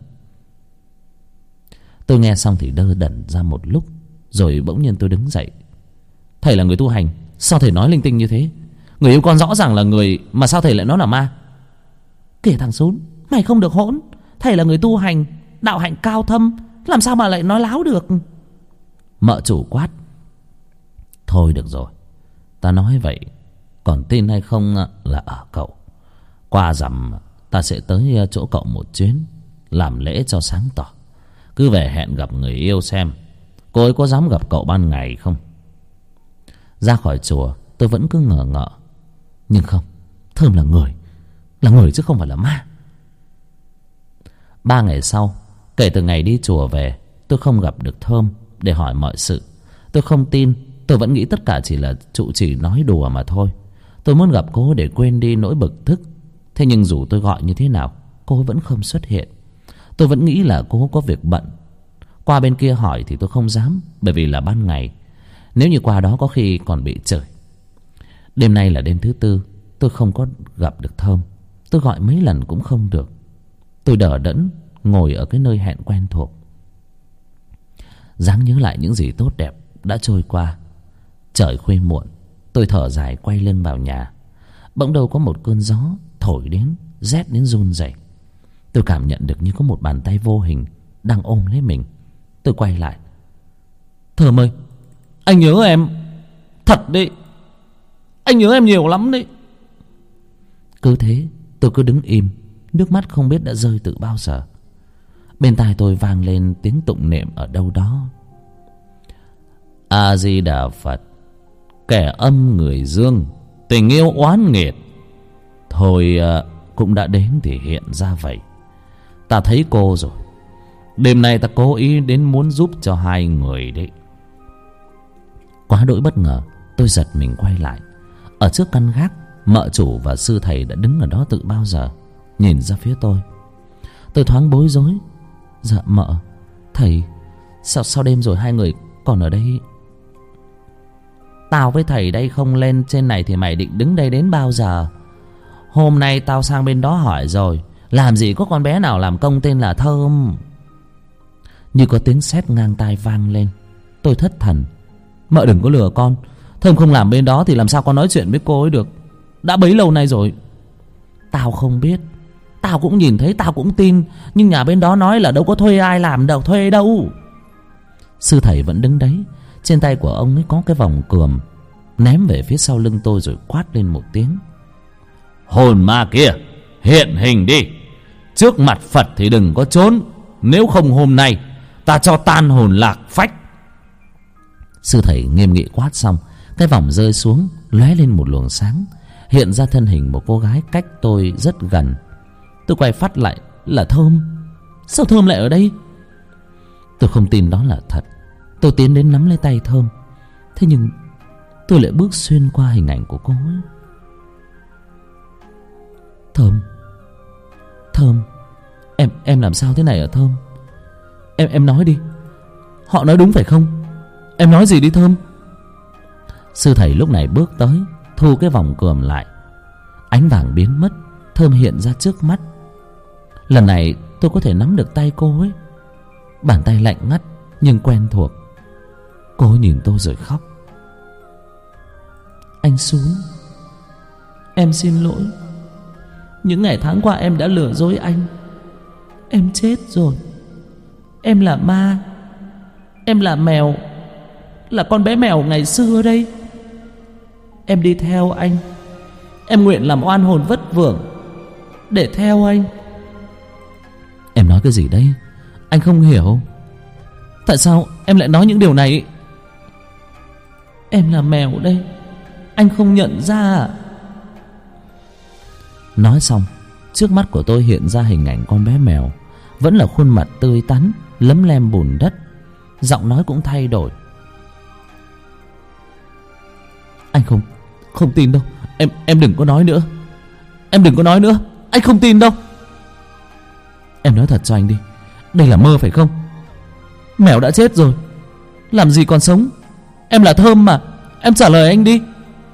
Tôi nghe xong thì đơ đẩn ra một lúc, rồi bỗng nhiên tôi đứng dậy. Thầy là người tu hành, sao thầy nói linh tinh như thế? Người yêu con rõ ràng là người, mà sao thầy lại nói là ma? Kể thằng Sún, mày không được hỗn. Thầy là người tu hành, đạo hạnh cao thâm, làm sao mà lại nói láo được? Mợ chủ quát. Thôi được rồi, ta nói vậy, còn tin hay không là ở cậu. Qua rằm ta sẽ tới chỗ cậu một chuyến, làm lễ cho sáng tỏ. Cứ về hẹn gặp người yêu xem cô ấy có dám gặp cậu ban ngày không. Ra khỏi chùa tôi vẫn cứ ngờ ngợ. Nhưng không, Thơm là người, là người chứ không phải là ma. Ba ngày sau, kể từ ngày đi chùa về, tôi không gặp được Thơm để hỏi mọi sự. Tôi không tin, tôi vẫn nghĩ tất cả chỉ là trụ trì nói đùa mà thôi. Tôi muốn gặp cô để quên đi nỗi bực tức. Thế nhưng dù tôi gọi như thế nào, cô vẫn không xuất hiện. Tôi vẫn nghĩ là cô có việc bận. Qua bên kia hỏi thì tôi không dám, bởi vì là ban ngày. Nếu như qua đó có khi còn bị chửi. Đêm nay là đêm thứ tư, tôi không có gặp được Thơm. Tôi gọi mấy lần cũng không được. Tôi đờ đẫn ngồi ở cái nơi hẹn quen thuộc, dáng nhớ lại những gì tốt đẹp đã trôi qua. Trời khuya muộn, tôi thở dài quay lưng vào nhà. Bỗng đâu có một cơn gió thổi đến, rét đến run rẩy. Tôi cảm nhận được như có một bàn tay vô hình đang ôm lấy mình. Tôi quay lại. Thơm ơi, anh nhớ em thật đấy. Anh nhớ em nhiều lắm đấy. Cứ thế tôi cứ đứng im, nước mắt không biết đã rơi từ bao giờ. Bên tai tôi vang lên tiếng tụng niệm ở đâu đó. A Di Đà Phật, kẻ âm người dương, tình yêu oán nghiệt. Thôi à, cũng đã đến thì hiện ra vậy. Ta thấy cô rồi. Đêm nay ta cố ý đến muốn giúp cho hai người đấy. Quá đỗi bất ngờ, tôi giật mình quay lại. Ở trước căn gác, mợ chủ và sư thầy đã đứng ở đó từ bao giờ, nhìn ra phía tôi. Tôi thoáng bối rối. Dạ mợ, thầy, sao, sao đêm rồi hai người còn ở đây? Tao với thầy đây không lên trên này thì mày định đứng đây đến bao giờ? Hôm nay tao sang bên đó hỏi rồi, làm gì có con bé nào làm công tên là Thơm. Như có tiếng sét ngang tai vang lên. Tôi thất thần. Mợ đừng có lừa con. Thơm không làm bên đó thì làm sao con nói chuyện với cô ấy được. Đã bấy lâu nay rồi. Tao không biết, tao cũng nhìn thấy, tao cũng tin. Nhưng nhà bên đó nói là đâu có thuê ai làm đâu, thuê đâu. Sư thầy vẫn đứng đấy. Trên tay của ông ấy có cái vòng cườm, ném về phía sau lưng tôi rồi quát lên một tiếng. Hồn ma kia, hiện hình đi. Trước mặt Phật thì đừng có trốn. Nếu không hôm nay ta cho tan hồn lạc phách. Sư thầy nghiêm nghị quát xong, cái vòng rơi xuống, lóe lên một luồng sáng, hiện ra thân hình một cô gái cách tôi rất gần. Tôi quay phát lại là Thơm. Sao Thơm lại ở đây? Tôi không tin đó là thật. Tôi tiến đến nắm lấy tay Thơm. Thế nhưng tôi lại bước xuyên qua hình ảnh của cô ấy. Thơm, Thơm, Em em làm sao thế này hả Thơm? Em em nói đi. Họ nói đúng phải không? Em nói gì đi Thơm? Sư thầy lúc này bước tới, thu cái vòng cườm lại. Ánh vàng biến mất, Thơm hiện ra trước mắt. Lần này tôi có thể nắm được tay cô ấy. Bàn tay lạnh ngắt nhưng quen thuộc. Cô ấy nhìn tôi rồi khóc. Anh Sún, em xin lỗi. Những ngày tháng qua em đã lừa dối anh. Em chết rồi. Em là ma. Em là mèo, là con bé mèo ngày xưa đây. Em đi theo anh. Em nguyện làm oan hồn vất vưởng để theo anh. Em nói cái gì đấy? Anh không hiểu. Tại sao em lại nói những điều này? Em là mèo đây, anh không nhận ra à? Nói xong, trước mắt của tôi hiện ra hình ảnh con bé mèo, vẫn là khuôn mặt tươi tắn, lấm lem bùn đất. Giọng nói cũng thay đổi. Anh không Không tin đâu. Em em đừng có nói nữa. Em đừng có nói nữa. Anh không tin đâu. Em nói thật cho anh đi. Đây là mơ phải không? Mèo đã chết rồi, làm gì còn sống. Em là Thơm mà. Em trả lời anh đi.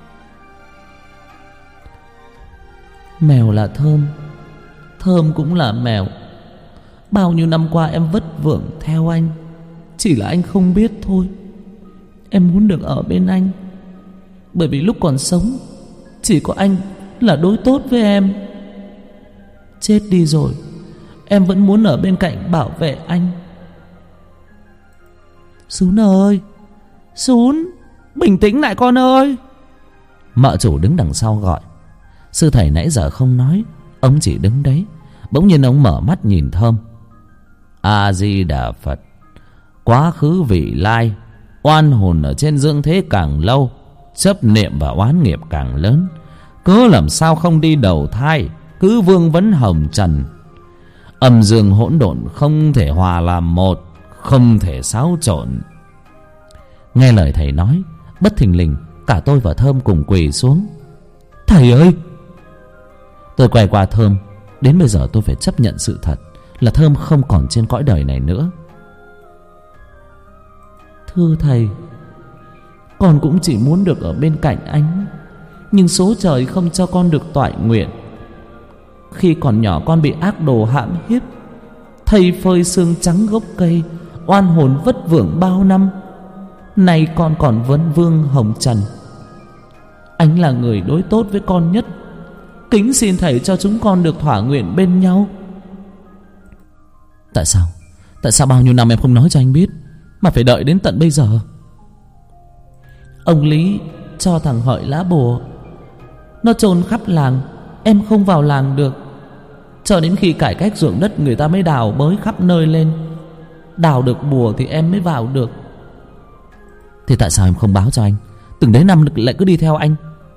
Mèo là Thơm, Thơm cũng là mèo. Bao nhiêu năm qua em vất vưởng theo anh, chỉ là anh không biết thôi. Em muốn được ở bên anh, bởi vì lúc còn sống chỉ có anh là đối tốt với em. Chết đi rồi, em vẫn muốn ở bên cạnh bảo vệ anh. Sún ơi, Sún, bình tĩnh lại con ơi. Mợ chủ đứng đằng sau gọi. Sư thầy nãy giờ không nói, ông chỉ đứng đấy. Bỗng nhiên ông mở mắt nhìn Thơm. A Di Đà Phật. Quá khứ vị lai, oan hồn ở trên dương thế càng lâu, chấp niệm và oán nghiệp càng lớn. Cớ làm sao không đi đầu thai, cứ vương vấn hồng trần. Âm dương hỗn độn không thể hòa làm một, không thể xáo trộn. Nghe lời thầy nói, bất thình lình cả tôi và Thơm cùng quỳ xuống. Thầy ơi! Tôi quay qua Thơm. Đến bây giờ tôi phải chấp nhận sự thật là Thơm không còn trên cõi đời này nữa. Thưa thầy, con cũng chỉ muốn được ở bên cạnh anh, nhưng số trời không cho con được toại nguyện. Khi còn nhỏ con bị ác đồ hãm hiếp, thầy phơi xương trắng gốc cây, oan hồn vất vưởng bao năm. Nay con còn vấn vương hồng trần. Anh là người đối tốt với con nhất, kính xin thầy cho chúng con được thỏa nguyện bên nhau. Tại sao? Tại sao bao nhiêu năm em không nói cho anh biết, mà phải đợi đến tận bây giờ? Ông Lý cho thằng Hợi lá bùa, nó chôn khắp làng, em không vào làng được. Cho đến khi cải cách ruộng đất, người ta mới đào bới khắp nơi lên. Đào được bùa thì em mới vào được. Thì tại sao em không báo cho anh? Từng đấy năm lại cứ đi theo anh.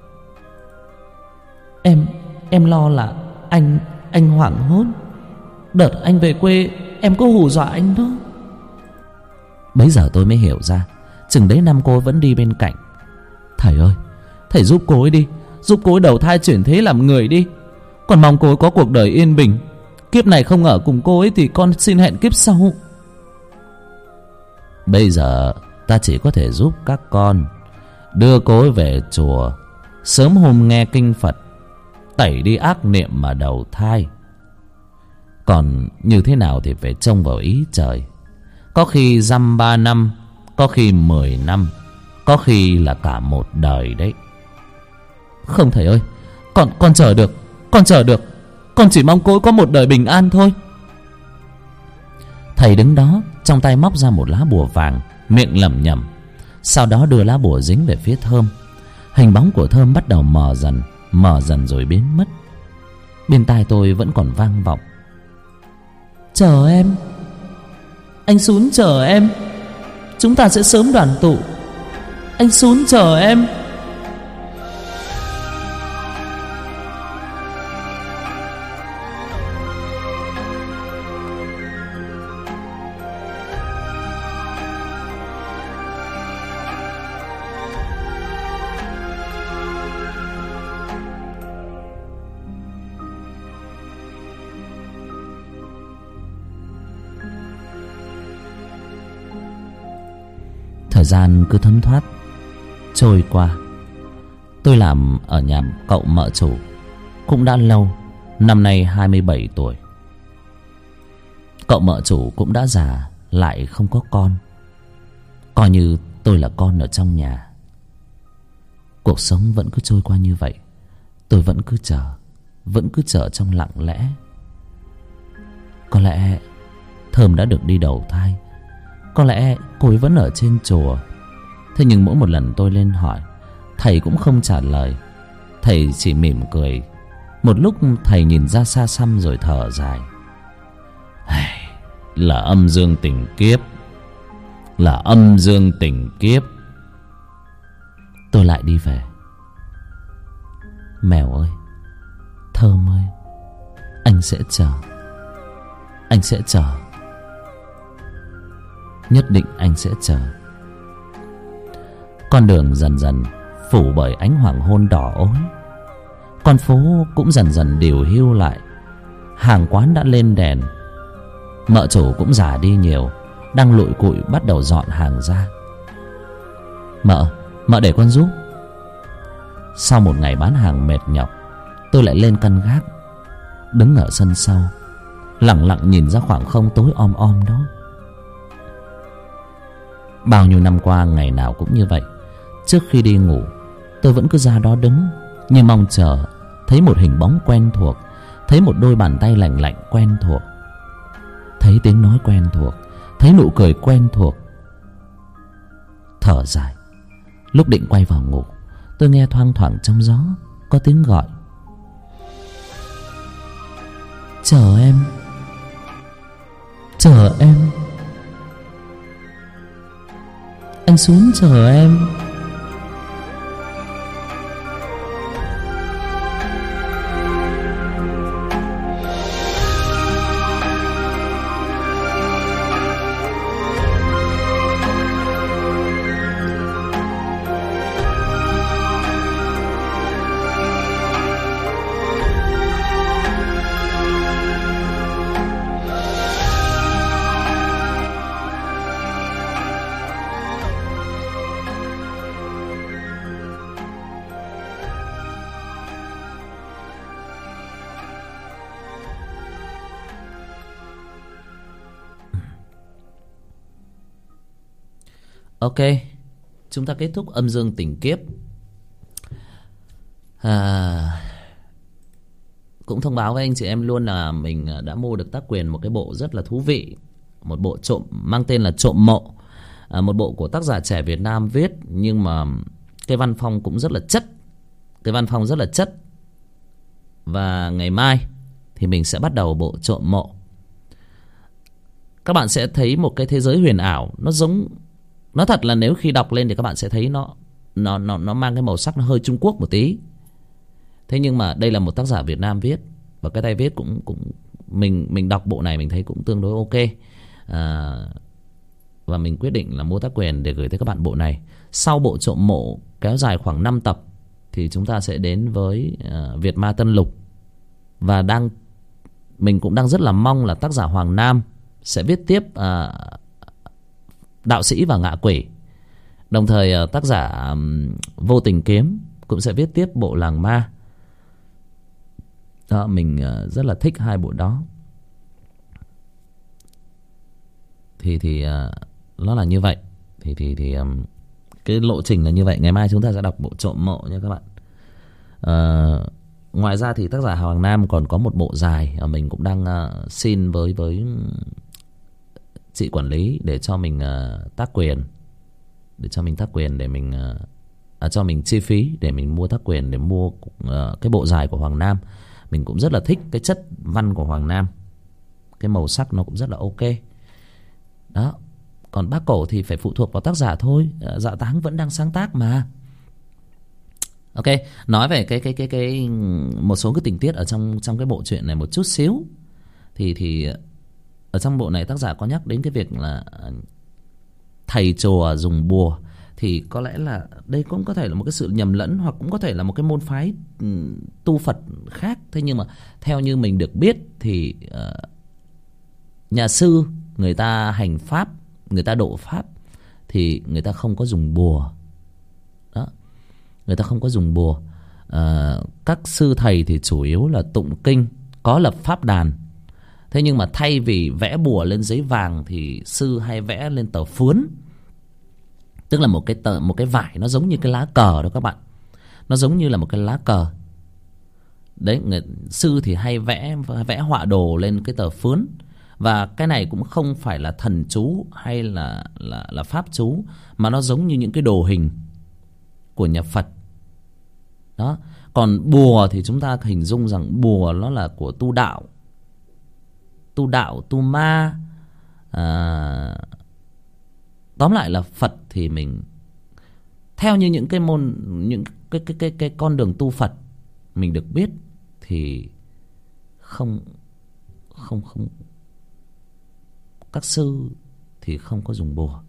Em Em lo là anh Anh hoảng hốt. Đợt anh về quê em có hù dọa anh đó. Bấy giờ tôi mới hiểu ra, chừng đấy năm cô vẫn đi bên cạnh. Thầy ơi, thầy giúp cô ấy đi. Giúp cô ấy đầu thai chuyển thế làm người đi. Còn mong cô ấy có cuộc đời yên bình. Kiếp này không ở cùng cô ấy thì con xin hẹn kiếp sau. Bây giờ ta chỉ có thể giúp các con đưa cô ấy về chùa, sớm hôm nghe kinh Phật, tẩy đi ác niệm mà đầu thai. Còn như thế nào thì phải trông vào ý trời. Có khi dăm ba năm, có khi mười năm, có khi là cả một đời đấy. Không thầy ơi, Con con chờ được. Con chờ được. Con chỉ mong cô ấy có một đời bình an thôi. Thầy đứng đó, trong tay móc ra một lá bùa vàng, miệng lẩm nhẩm. Sau đó đưa lá bùa dính về phía Thơm. Hình bóng của Thơm bắt đầu mờ dần, mờ dần rồi biến mất. Bên tai tôi vẫn còn vang vọng: chờ em, anh Sún chờ em. Chúng ta sẽ sớm đoàn tụ. Anh Sún chờ em. Thời gian cứ thấm thoát trôi qua. Tôi làm ở nhà cậu mợ chủ cũng đã lâu, năm nay hai mươi bảy tuổi. Cậu mợ chủ cũng đã già, lại không có con. Coi như tôi là con ở trong nhà. Cuộc sống vẫn cứ trôi qua như vậy. Tôi vẫn cứ chờ, vẫn cứ chờ trong lặng lẽ. Có lẽ Thơm đã được đi đầu thai, có lẽ cô ấy vẫn ở trên chùa. Thế nhưng mỗi một lần tôi lên hỏi, Thầy cũng không trả lời. Thầy chỉ mỉm cười. Một lúc thầy nhìn ra xa xăm rồi thở dài. Là âm dương tình kiếp, là âm dương tình kiếp. Tôi lại đi về. Mèo ơi, Thơm ơi, anh sẽ chờ. Anh sẽ chờ. Nhất định anh sẽ chờ. Con đường dần dần phủ bởi ánh hoàng hôn đỏ ối. Con phố cũng dần dần điều hưu lại. Hàng quán đã lên đèn. Mợ chủ cũng già đi nhiều, đang lụi cụi bắt đầu dọn hàng ra. Mợ, mợ để con giúp. Sau một ngày bán hàng mệt nhọc, tôi lại lên căn gác, đứng ở sân sau, lặng lặng nhìn ra khoảng không tối om om đó. Bao nhiêu năm qua ngày nào cũng như vậy. Trước khi đi ngủ, tôi vẫn cứ ra đó đứng, như mong chờ thấy một hình bóng quen thuộc, thấy một đôi bàn tay lạnh lạnh quen thuộc, thấy tiếng nói quen thuộc, thấy nụ cười quen thuộc. Thở dài, lúc định quay vào ngủ, tôi nghe thoang thoảng trong gió có tiếng gọi. Chờ em, chờ em, anh xuống chờ em. Ok, chúng ta kết thúc âm dương tình kiếp. à, Cũng thông báo với anh chị em luôn là mình đã mua được tác quyền một cái bộ rất là thú vị. Một bộ trộm mang tên là Trộm Mộ. à, Một bộ của tác giả trẻ Việt Nam viết, nhưng mà cái văn phong cũng rất là chất. Cái văn phong rất là chất. Và ngày mai thì mình sẽ bắt đầu bộ Trộm Mộ. Các bạn sẽ thấy một cái thế giới huyền ảo. Nó giống, nó thật là nếu khi đọc lên thì các bạn sẽ thấy nó nó nó nó mang cái màu sắc nó hơi Trung Quốc một tí. Thế nhưng mà đây là một tác giả Việt Nam viết, và cái tay viết cũng cũng mình mình đọc bộ này mình thấy cũng tương đối ok. À, và mình quyết định là mua tác quyền để gửi tới các bạn bộ này. Sau bộ Trộm Mộ kéo dài khoảng năm tập thì chúng ta sẽ đến với uh, Việt Ma Tân Lục. Và đang mình cũng đang rất là mong là tác giả Hoàng Nam sẽ viết tiếp uh, Đạo Sĩ và Ngạ Quỷ. Đồng thời uh, tác giả um, Vô Tình Kiếm cũng sẽ viết tiếp bộ Làng Ma. Đó, mình uh, rất là thích hai bộ đó. Thì thì uh, nó là như vậy. Thì thì thì um, cái lộ trình là như vậy. Ngày mai chúng ta sẽ đọc bộ Trộm Mộ nha các bạn. Uh, ngoài ra thì tác giả Hoàng Nam còn có một bộ dài, uh, mình cũng đang uh, xin với với chị quản lý để cho mình uh, tác quyền, để cho mình tác quyền để mình uh, à, cho mình chi phí để mình mua tác quyền để mua uh, cái bộ dài của Hoàng Nam. Mình cũng rất là thích cái chất văn của Hoàng Nam, cái màu sắc nó cũng rất là ok đó. Còn Bác Cổ thì phải phụ thuộc vào tác giả thôi. uh, Dạ Táng vẫn đang sáng tác mà. Ok, nói về cái cái cái cái một số cái tình tiết ở trong trong cái bộ truyện này một chút xíu. Thì thì ở trong bộ này tác giả có nhắc đến cái việc là thầy chùa dùng bùa. Thì có lẽ là đây cũng có thể là một cái sự nhầm lẫn, hoặc cũng có thể là một cái môn phái tu Phật khác. Thế nhưng mà theo như mình được biết thì uh, nhà sư người ta hành pháp, người ta độ pháp thì người ta không có dùng bùa đó. Người ta không có dùng bùa. uh, Các sư thầy thì chủ yếu là tụng kinh, có lập pháp đàn. Thế nhưng mà thay vì vẽ bùa lên giấy vàng thì sư hay vẽ lên tờ phướn. Tức là một cái tờ, một cái vải nó giống như cái lá cờ đó các bạn. Nó giống như là một cái lá cờ. Đấy, người, sư thì hay vẽ vẽ họa đồ lên cái tờ phướn. Và cái này cũng không phải là thần chú hay là là là pháp chú, mà nó giống như những cái đồ hình của nhà Phật. Đó. Còn bùa thì chúng ta hình dung rằng bùa nó là của tu đạo, tu đạo, tu ma. À, tóm lại là Phật thì mình theo như những cái môn, những cái cái cái cái con đường tu Phật mình được biết thì không không không các sư thì không có dùng bùa.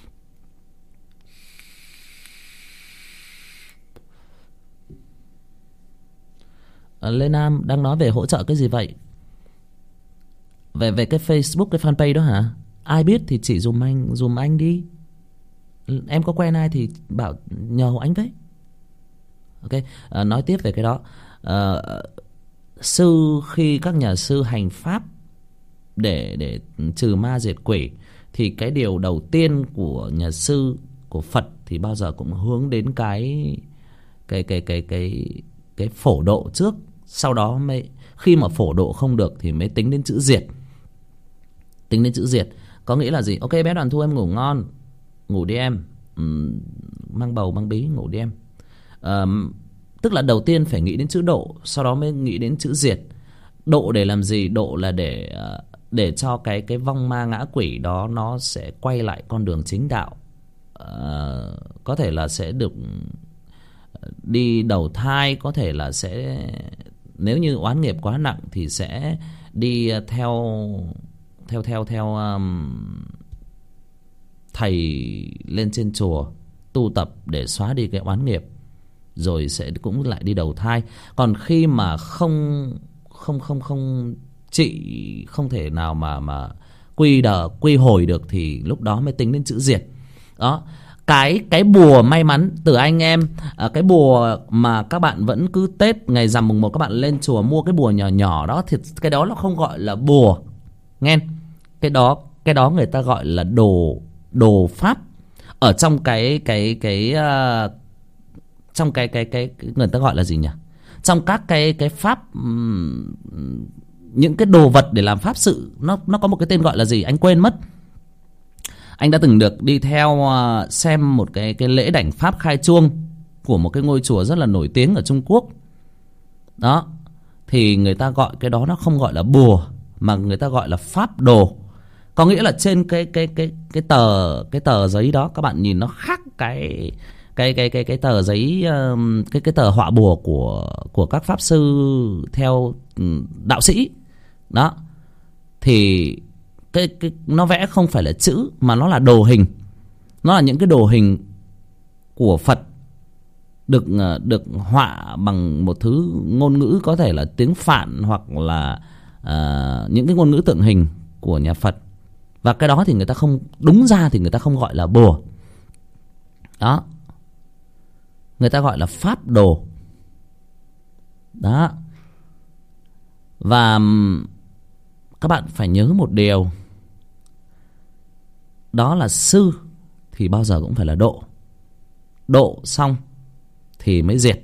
À, Lê Nam đang nói về hỗ trợ cái gì vậy? Về về cái Facebook, cái fanpage đó hả? Ai biết thì chỉ dùm anh, dùm anh đi. Em có quen ai thì bảo nhờ anh với. Ok, à, nói tiếp về cái đó. À, sư khi các nhà sư hành pháp để để trừ ma diệt quỷ thì cái điều đầu tiên của nhà sư, của Phật thì bao giờ cũng hướng đến cái cái cái cái cái cái phổ độ trước, sau đó mới khi mà phổ độ không được thì mới tính đến chữ diệt. Tính đến chữ diệt có nghĩa là gì? Ok bé Đoàn Thu em ngủ ngon, ngủ đi em. Uhm, mang bầu mang bí ngủ đi em. Uh, tức là đầu tiên phải nghĩ đến chữ độ, sau đó mới nghĩ đến chữ diệt. Độ để làm gì? Độ là để uh, để cho cái cái vong ma ngã quỷ đó nó sẽ quay lại con đường chính đạo. Uh, có thể là sẽ được đi đầu thai, có thể là sẽ, nếu như oán nghiệp quá nặng thì sẽ đi theo theo theo theo um, thầy lên trên chùa tu tập để xóa đi cái oán nghiệp, rồi sẽ cũng lại đi đầu thai. Còn khi mà không không không không trị, không thể nào mà mà quy đờ quy hồi được thì lúc đó mới tính đến chữ diệt. Đó. Cái cái bùa may mắn từ anh em, à, cái bùa mà các bạn vẫn cứ Tết ngày rằm mùng một các bạn lên chùa mua cái bùa nhỏ nhỏ đó thì cái đó nó không gọi là bùa. Nghe, cái đó cái đó người ta gọi là đồ đồ pháp. Ở trong cái cái cái uh, trong cái cái cái người ta gọi là gì nhỉ? Trong các cái cái pháp, um, những cái đồ vật để làm pháp sự, nó nó có một cái tên gọi là gì anh quên mất. Anh đã từng được đi theo uh, xem một cái cái lễ đảnh pháp khai chuông của một cái ngôi chùa rất là nổi tiếng ở Trung Quốc. Đó. Thì người ta gọi cái đó nó không gọi là bùa mà người ta gọi là pháp đồ. Có nghĩa là trên cái cái cái cái tờ cái tờ giấy đó các bạn nhìn nó khác cái cái cái cái cái tờ giấy, cái cái tờ họa bùa của của các pháp sư theo đạo sĩ. Đó. Thì cái cái nó vẽ không phải là chữ mà nó là đồ hình. Nó là những cái đồ hình của Phật được được họa bằng một thứ ngôn ngữ, có thể là tiếng Phạn hoặc là uh, những cái ngôn ngữ tượng hình của nhà Phật. Và cái đó thì người ta không, đúng ra thì người ta không gọi là bùa. Đó. Người ta gọi là pháp đồ. Đó. Và các bạn phải nhớ một điều, đó là sư thì bao giờ cũng phải là độ. Độ xong thì mới diệt.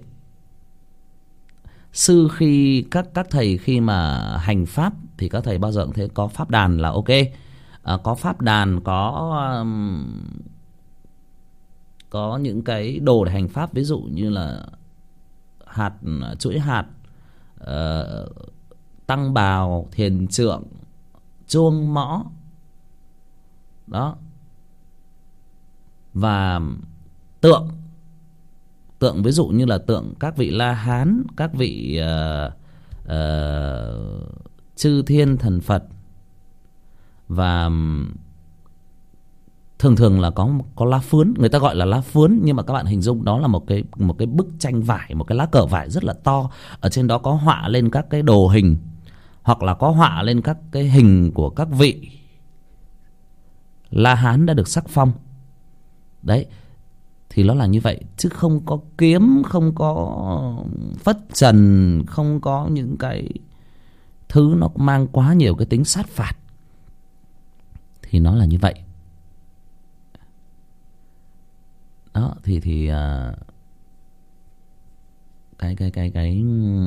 Sư khi các các thầy khi mà hành pháp thì các thầy bao giờ cũng thế, có pháp đàn là ok. À, có pháp đàn, có um, có những cái đồ để hành pháp, ví dụ như là hạt, chuỗi hạt, uh, tăng bào, thiền trượng, chuông mõ. Đó. Và tượng. Tượng ví dụ như là tượng các vị La Hán, các vị uh, uh, chư thiên thần Phật. Và thường thường là có có lá phướn, người ta gọi là lá phướn, nhưng mà các bạn hình dung đó là một cái một cái bức tranh vải, một cái lá cờ vải rất là to, ở trên đó có họa lên các cái đồ hình, hoặc là có họa lên các cái hình của các vị La Hán đã được sắc phong. Đấy, thì nó là như vậy, chứ không có kiếm, không có phất trần, không có những cái thứ nó mang quá nhiều cái tính sát phạt. Thì nó là như vậy. Đó, thì thì uh, cái cái cái cái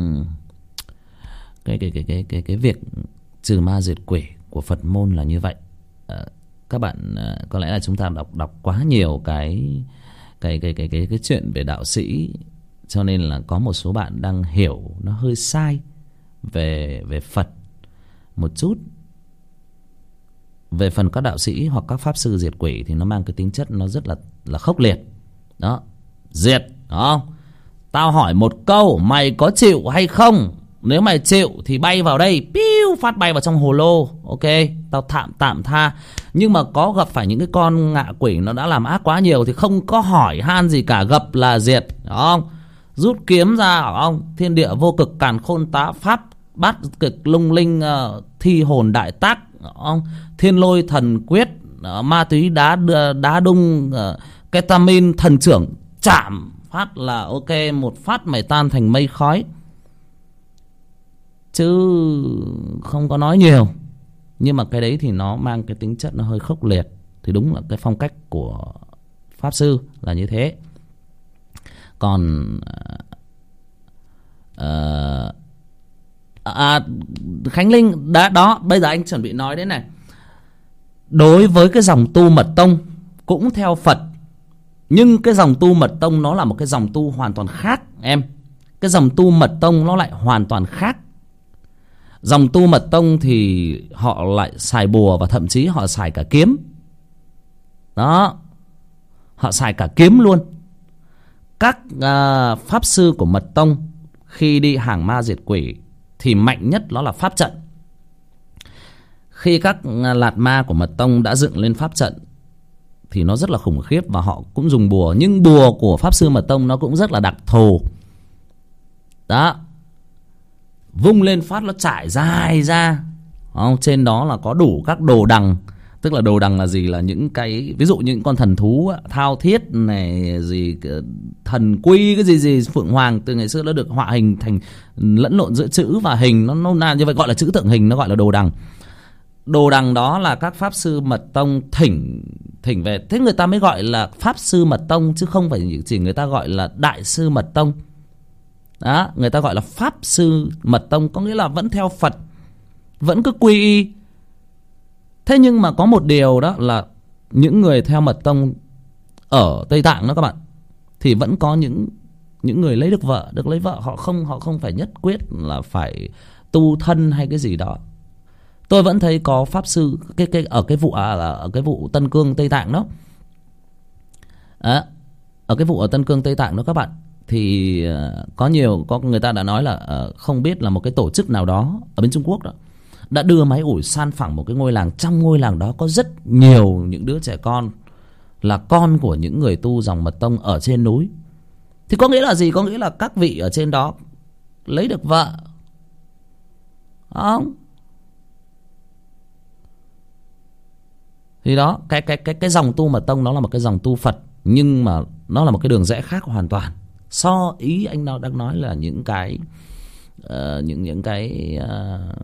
cái cái cái cái cái cái việc trừ ma diệt quỷ của Phật môn là như vậy. Uh, các bạn uh, có lẽ là chúng ta đọc đọc quá nhiều cái cái cái cái cái cái chuyện về đạo sĩ cho nên là có một số bạn đang hiểu nó hơi sai về về Phật một chút. Về phần các đạo sĩ hoặc các pháp sư diệt quỷ thì nó mang cái tính chất nó rất là là khốc liệt. Đó, diệt, đúng không? Tao hỏi một câu, mày có chịu hay không? Nếu mày chịu thì bay vào đây, piu phát bay vào trong hồ lô. Ok, tao tạm tạm tha. Nhưng mà có gặp phải những cái con ngạ quỷ nó đã làm ác quá nhiều thì không có hỏi han gì cả, gặp là diệt, đúng không? Rút kiếm ra, đúng không? Thiên địa vô cực càn khôn tá pháp, bát cực lung linh, uh, thi hồn đại tác, đúng không? Thiên lôi thần quyết, uh, ma túy đá đá đung, uh, ketamin thần trưởng, chạm phát là ok, một phát mày tan thành mây khói. Chứ không có nói nhiều. Nhưng mà cái đấy thì nó mang cái tính chất nó hơi khốc liệt. Thì đúng là cái phong cách của pháp sư là như thế. Còn uh, à, Khánh Linh đã, đó, bây giờ anh chuẩn bị nói đến này. Đối với cái dòng tu mật tông cũng theo Phật, nhưng cái dòng tu mật tông nó là một cái dòng tu hoàn toàn khác em. Cái dòng tu mật tông nó lại hoàn toàn khác. Dòng tu mật tông thì họ lại xài bùa và thậm chí họ xài cả kiếm. Đó, họ xài cả kiếm luôn. Các uh, pháp sư của mật tông khi đi hàng ma diệt quỷ thì mạnh nhất nó là pháp trận. Khi các uh, lạt ma của mật tông đã dựng lên pháp trận thì nó rất là khủng khiếp và họ cũng dùng bùa. Nhưng bùa của pháp sư mật tông nó cũng rất là đặc thù. Đó, vung lên phát nó trải dài ra, không? Trên đó là có đủ các đồ đằng. Tức là đồ đằng là gì? Là những cái, ví dụ những con thần thú thao thiết này, gì thần quy, cái gì gì phượng hoàng từ ngày xưa nó được họa hình thành lẫn lộn giữa chữ và hình, nó nôm na như vậy gọi là chữ tượng hình, nó gọi là đồ đằng. Đồ đằng đó là các pháp sư mật tông thỉnh thỉnh về, thế người ta mới gọi là pháp sư mật tông, chứ không phải chỉ người ta gọi là đại sư mật tông. Đó, người ta gọi là pháp sư mật tông, có nghĩa là vẫn theo Phật, vẫn cứ quy y. Thế nhưng mà có một điều đó là những người theo mật tông ở Tây Tạng đó các bạn, thì vẫn có những những người lấy được vợ, được lấy vợ, họ không họ không phải nhất quyết là phải tu thân hay cái gì đó. Tôi vẫn thấy có pháp sư cái cái ở cái vụ à, ở cái vụ Tân Cương Tây Tạng đó. À, ở cái vụ ở Tân Cương Tây Tạng đó các bạn, thì uh, có nhiều có người ta đã nói là uh, không biết là một cái tổ chức nào đó ở bên Trung Quốc đó đã đưa máy ủi san phẳng một cái ngôi làng. Trong ngôi làng đó có rất nhiều những đứa trẻ con là con của những người tu dòng mật tông ở trên núi. Thì có nghĩa là gì? Có nghĩa là các vị ở trên đó lấy được vợ, không? Thì đó, cái cái cái cái dòng tu mật tông nó là một cái dòng tu Phật, nhưng mà nó là một cái đường rẽ khác hoàn toàn. So ý anh nào đang nói là những cái uh, những những cái uh,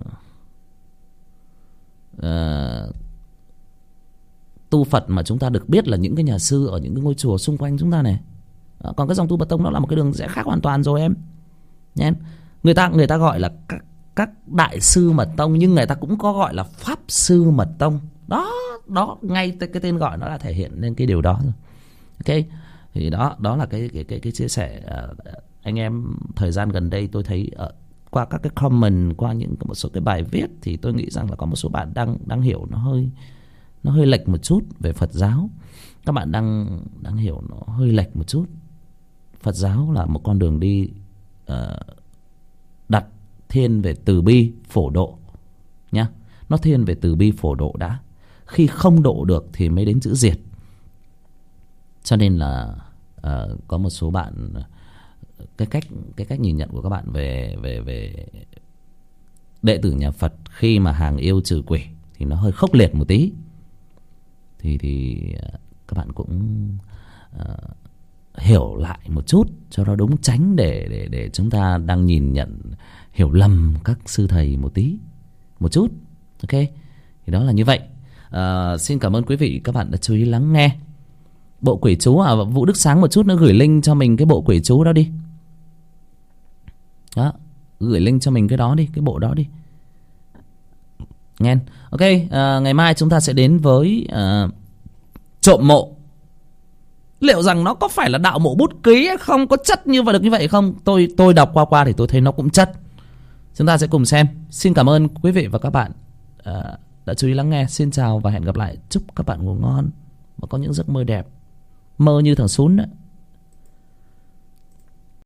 uh, tu Phật mà chúng ta được biết là những cái nhà sư ở những cái ngôi chùa xung quanh chúng ta này. Uh, còn cái dòng tu mật tông nó là một cái đường rẽ khác hoàn toàn rồi em. Nha em. Người ta người ta gọi là các các đại sư mật tông, nhưng người ta cũng có gọi là pháp sư mật tông. Đó, đó, ngay cái tên gọi nó đã thể hiện lên cái điều đó rồi. Ok. Thì đó đó là cái cái cái cái chia sẻ uh, anh em thời gian gần đây tôi thấy uh, qua các cái comment, qua những một số cái bài viết, thì tôi nghĩ rằng là có một số bạn đang đang hiểu nó hơi nó hơi lệch một chút về Phật giáo. Các bạn đang đang hiểu nó hơi lệch một chút. Phật giáo là một con đường đi uh, đặt thiên về từ bi phổ độ nhá. Nó thiên về từ bi phổ độ đã. Khi không độ được thì mới đến chữ diệt. Cho nên là uh, có một số bạn cái cách cái cách nhìn nhận của các bạn về về về đệ tử nhà Phật khi mà hàng yêu trừ quỷ thì nó hơi khốc liệt một tí. Thì thì các bạn cũng uh, hiểu lại một chút cho nó đúng, tránh để để để chúng ta đang nhìn nhận hiểu lầm các sư thầy một tí, một chút. Ok, thì đó là như vậy. Uh, xin cảm ơn quý vị các bạn đã chú ý lắng nghe. Bộ quỷ chú à, Vũ Đức Sáng một chút nữa gửi link cho mình cái bộ quỷ chú đó đi. Đó, gửi link cho mình cái đó đi, cái bộ đó đi. Nghe. Ok, uh, ngày mai chúng ta sẽ đến với uh, trộm mộ. Liệu rằng nó có phải là đạo mộ bút ký hay không, có chất như vậy được như vậy không? Tôi tôi đọc qua qua thì tôi thấy nó cũng chất. Chúng ta sẽ cùng xem. Xin cảm ơn quý vị và các bạn uh, đã chú ý lắng nghe. Xin chào và hẹn gặp lại. Chúc các bạn ngủ ngon và có những giấc mơ đẹp, mơ như thằng Sún đấy.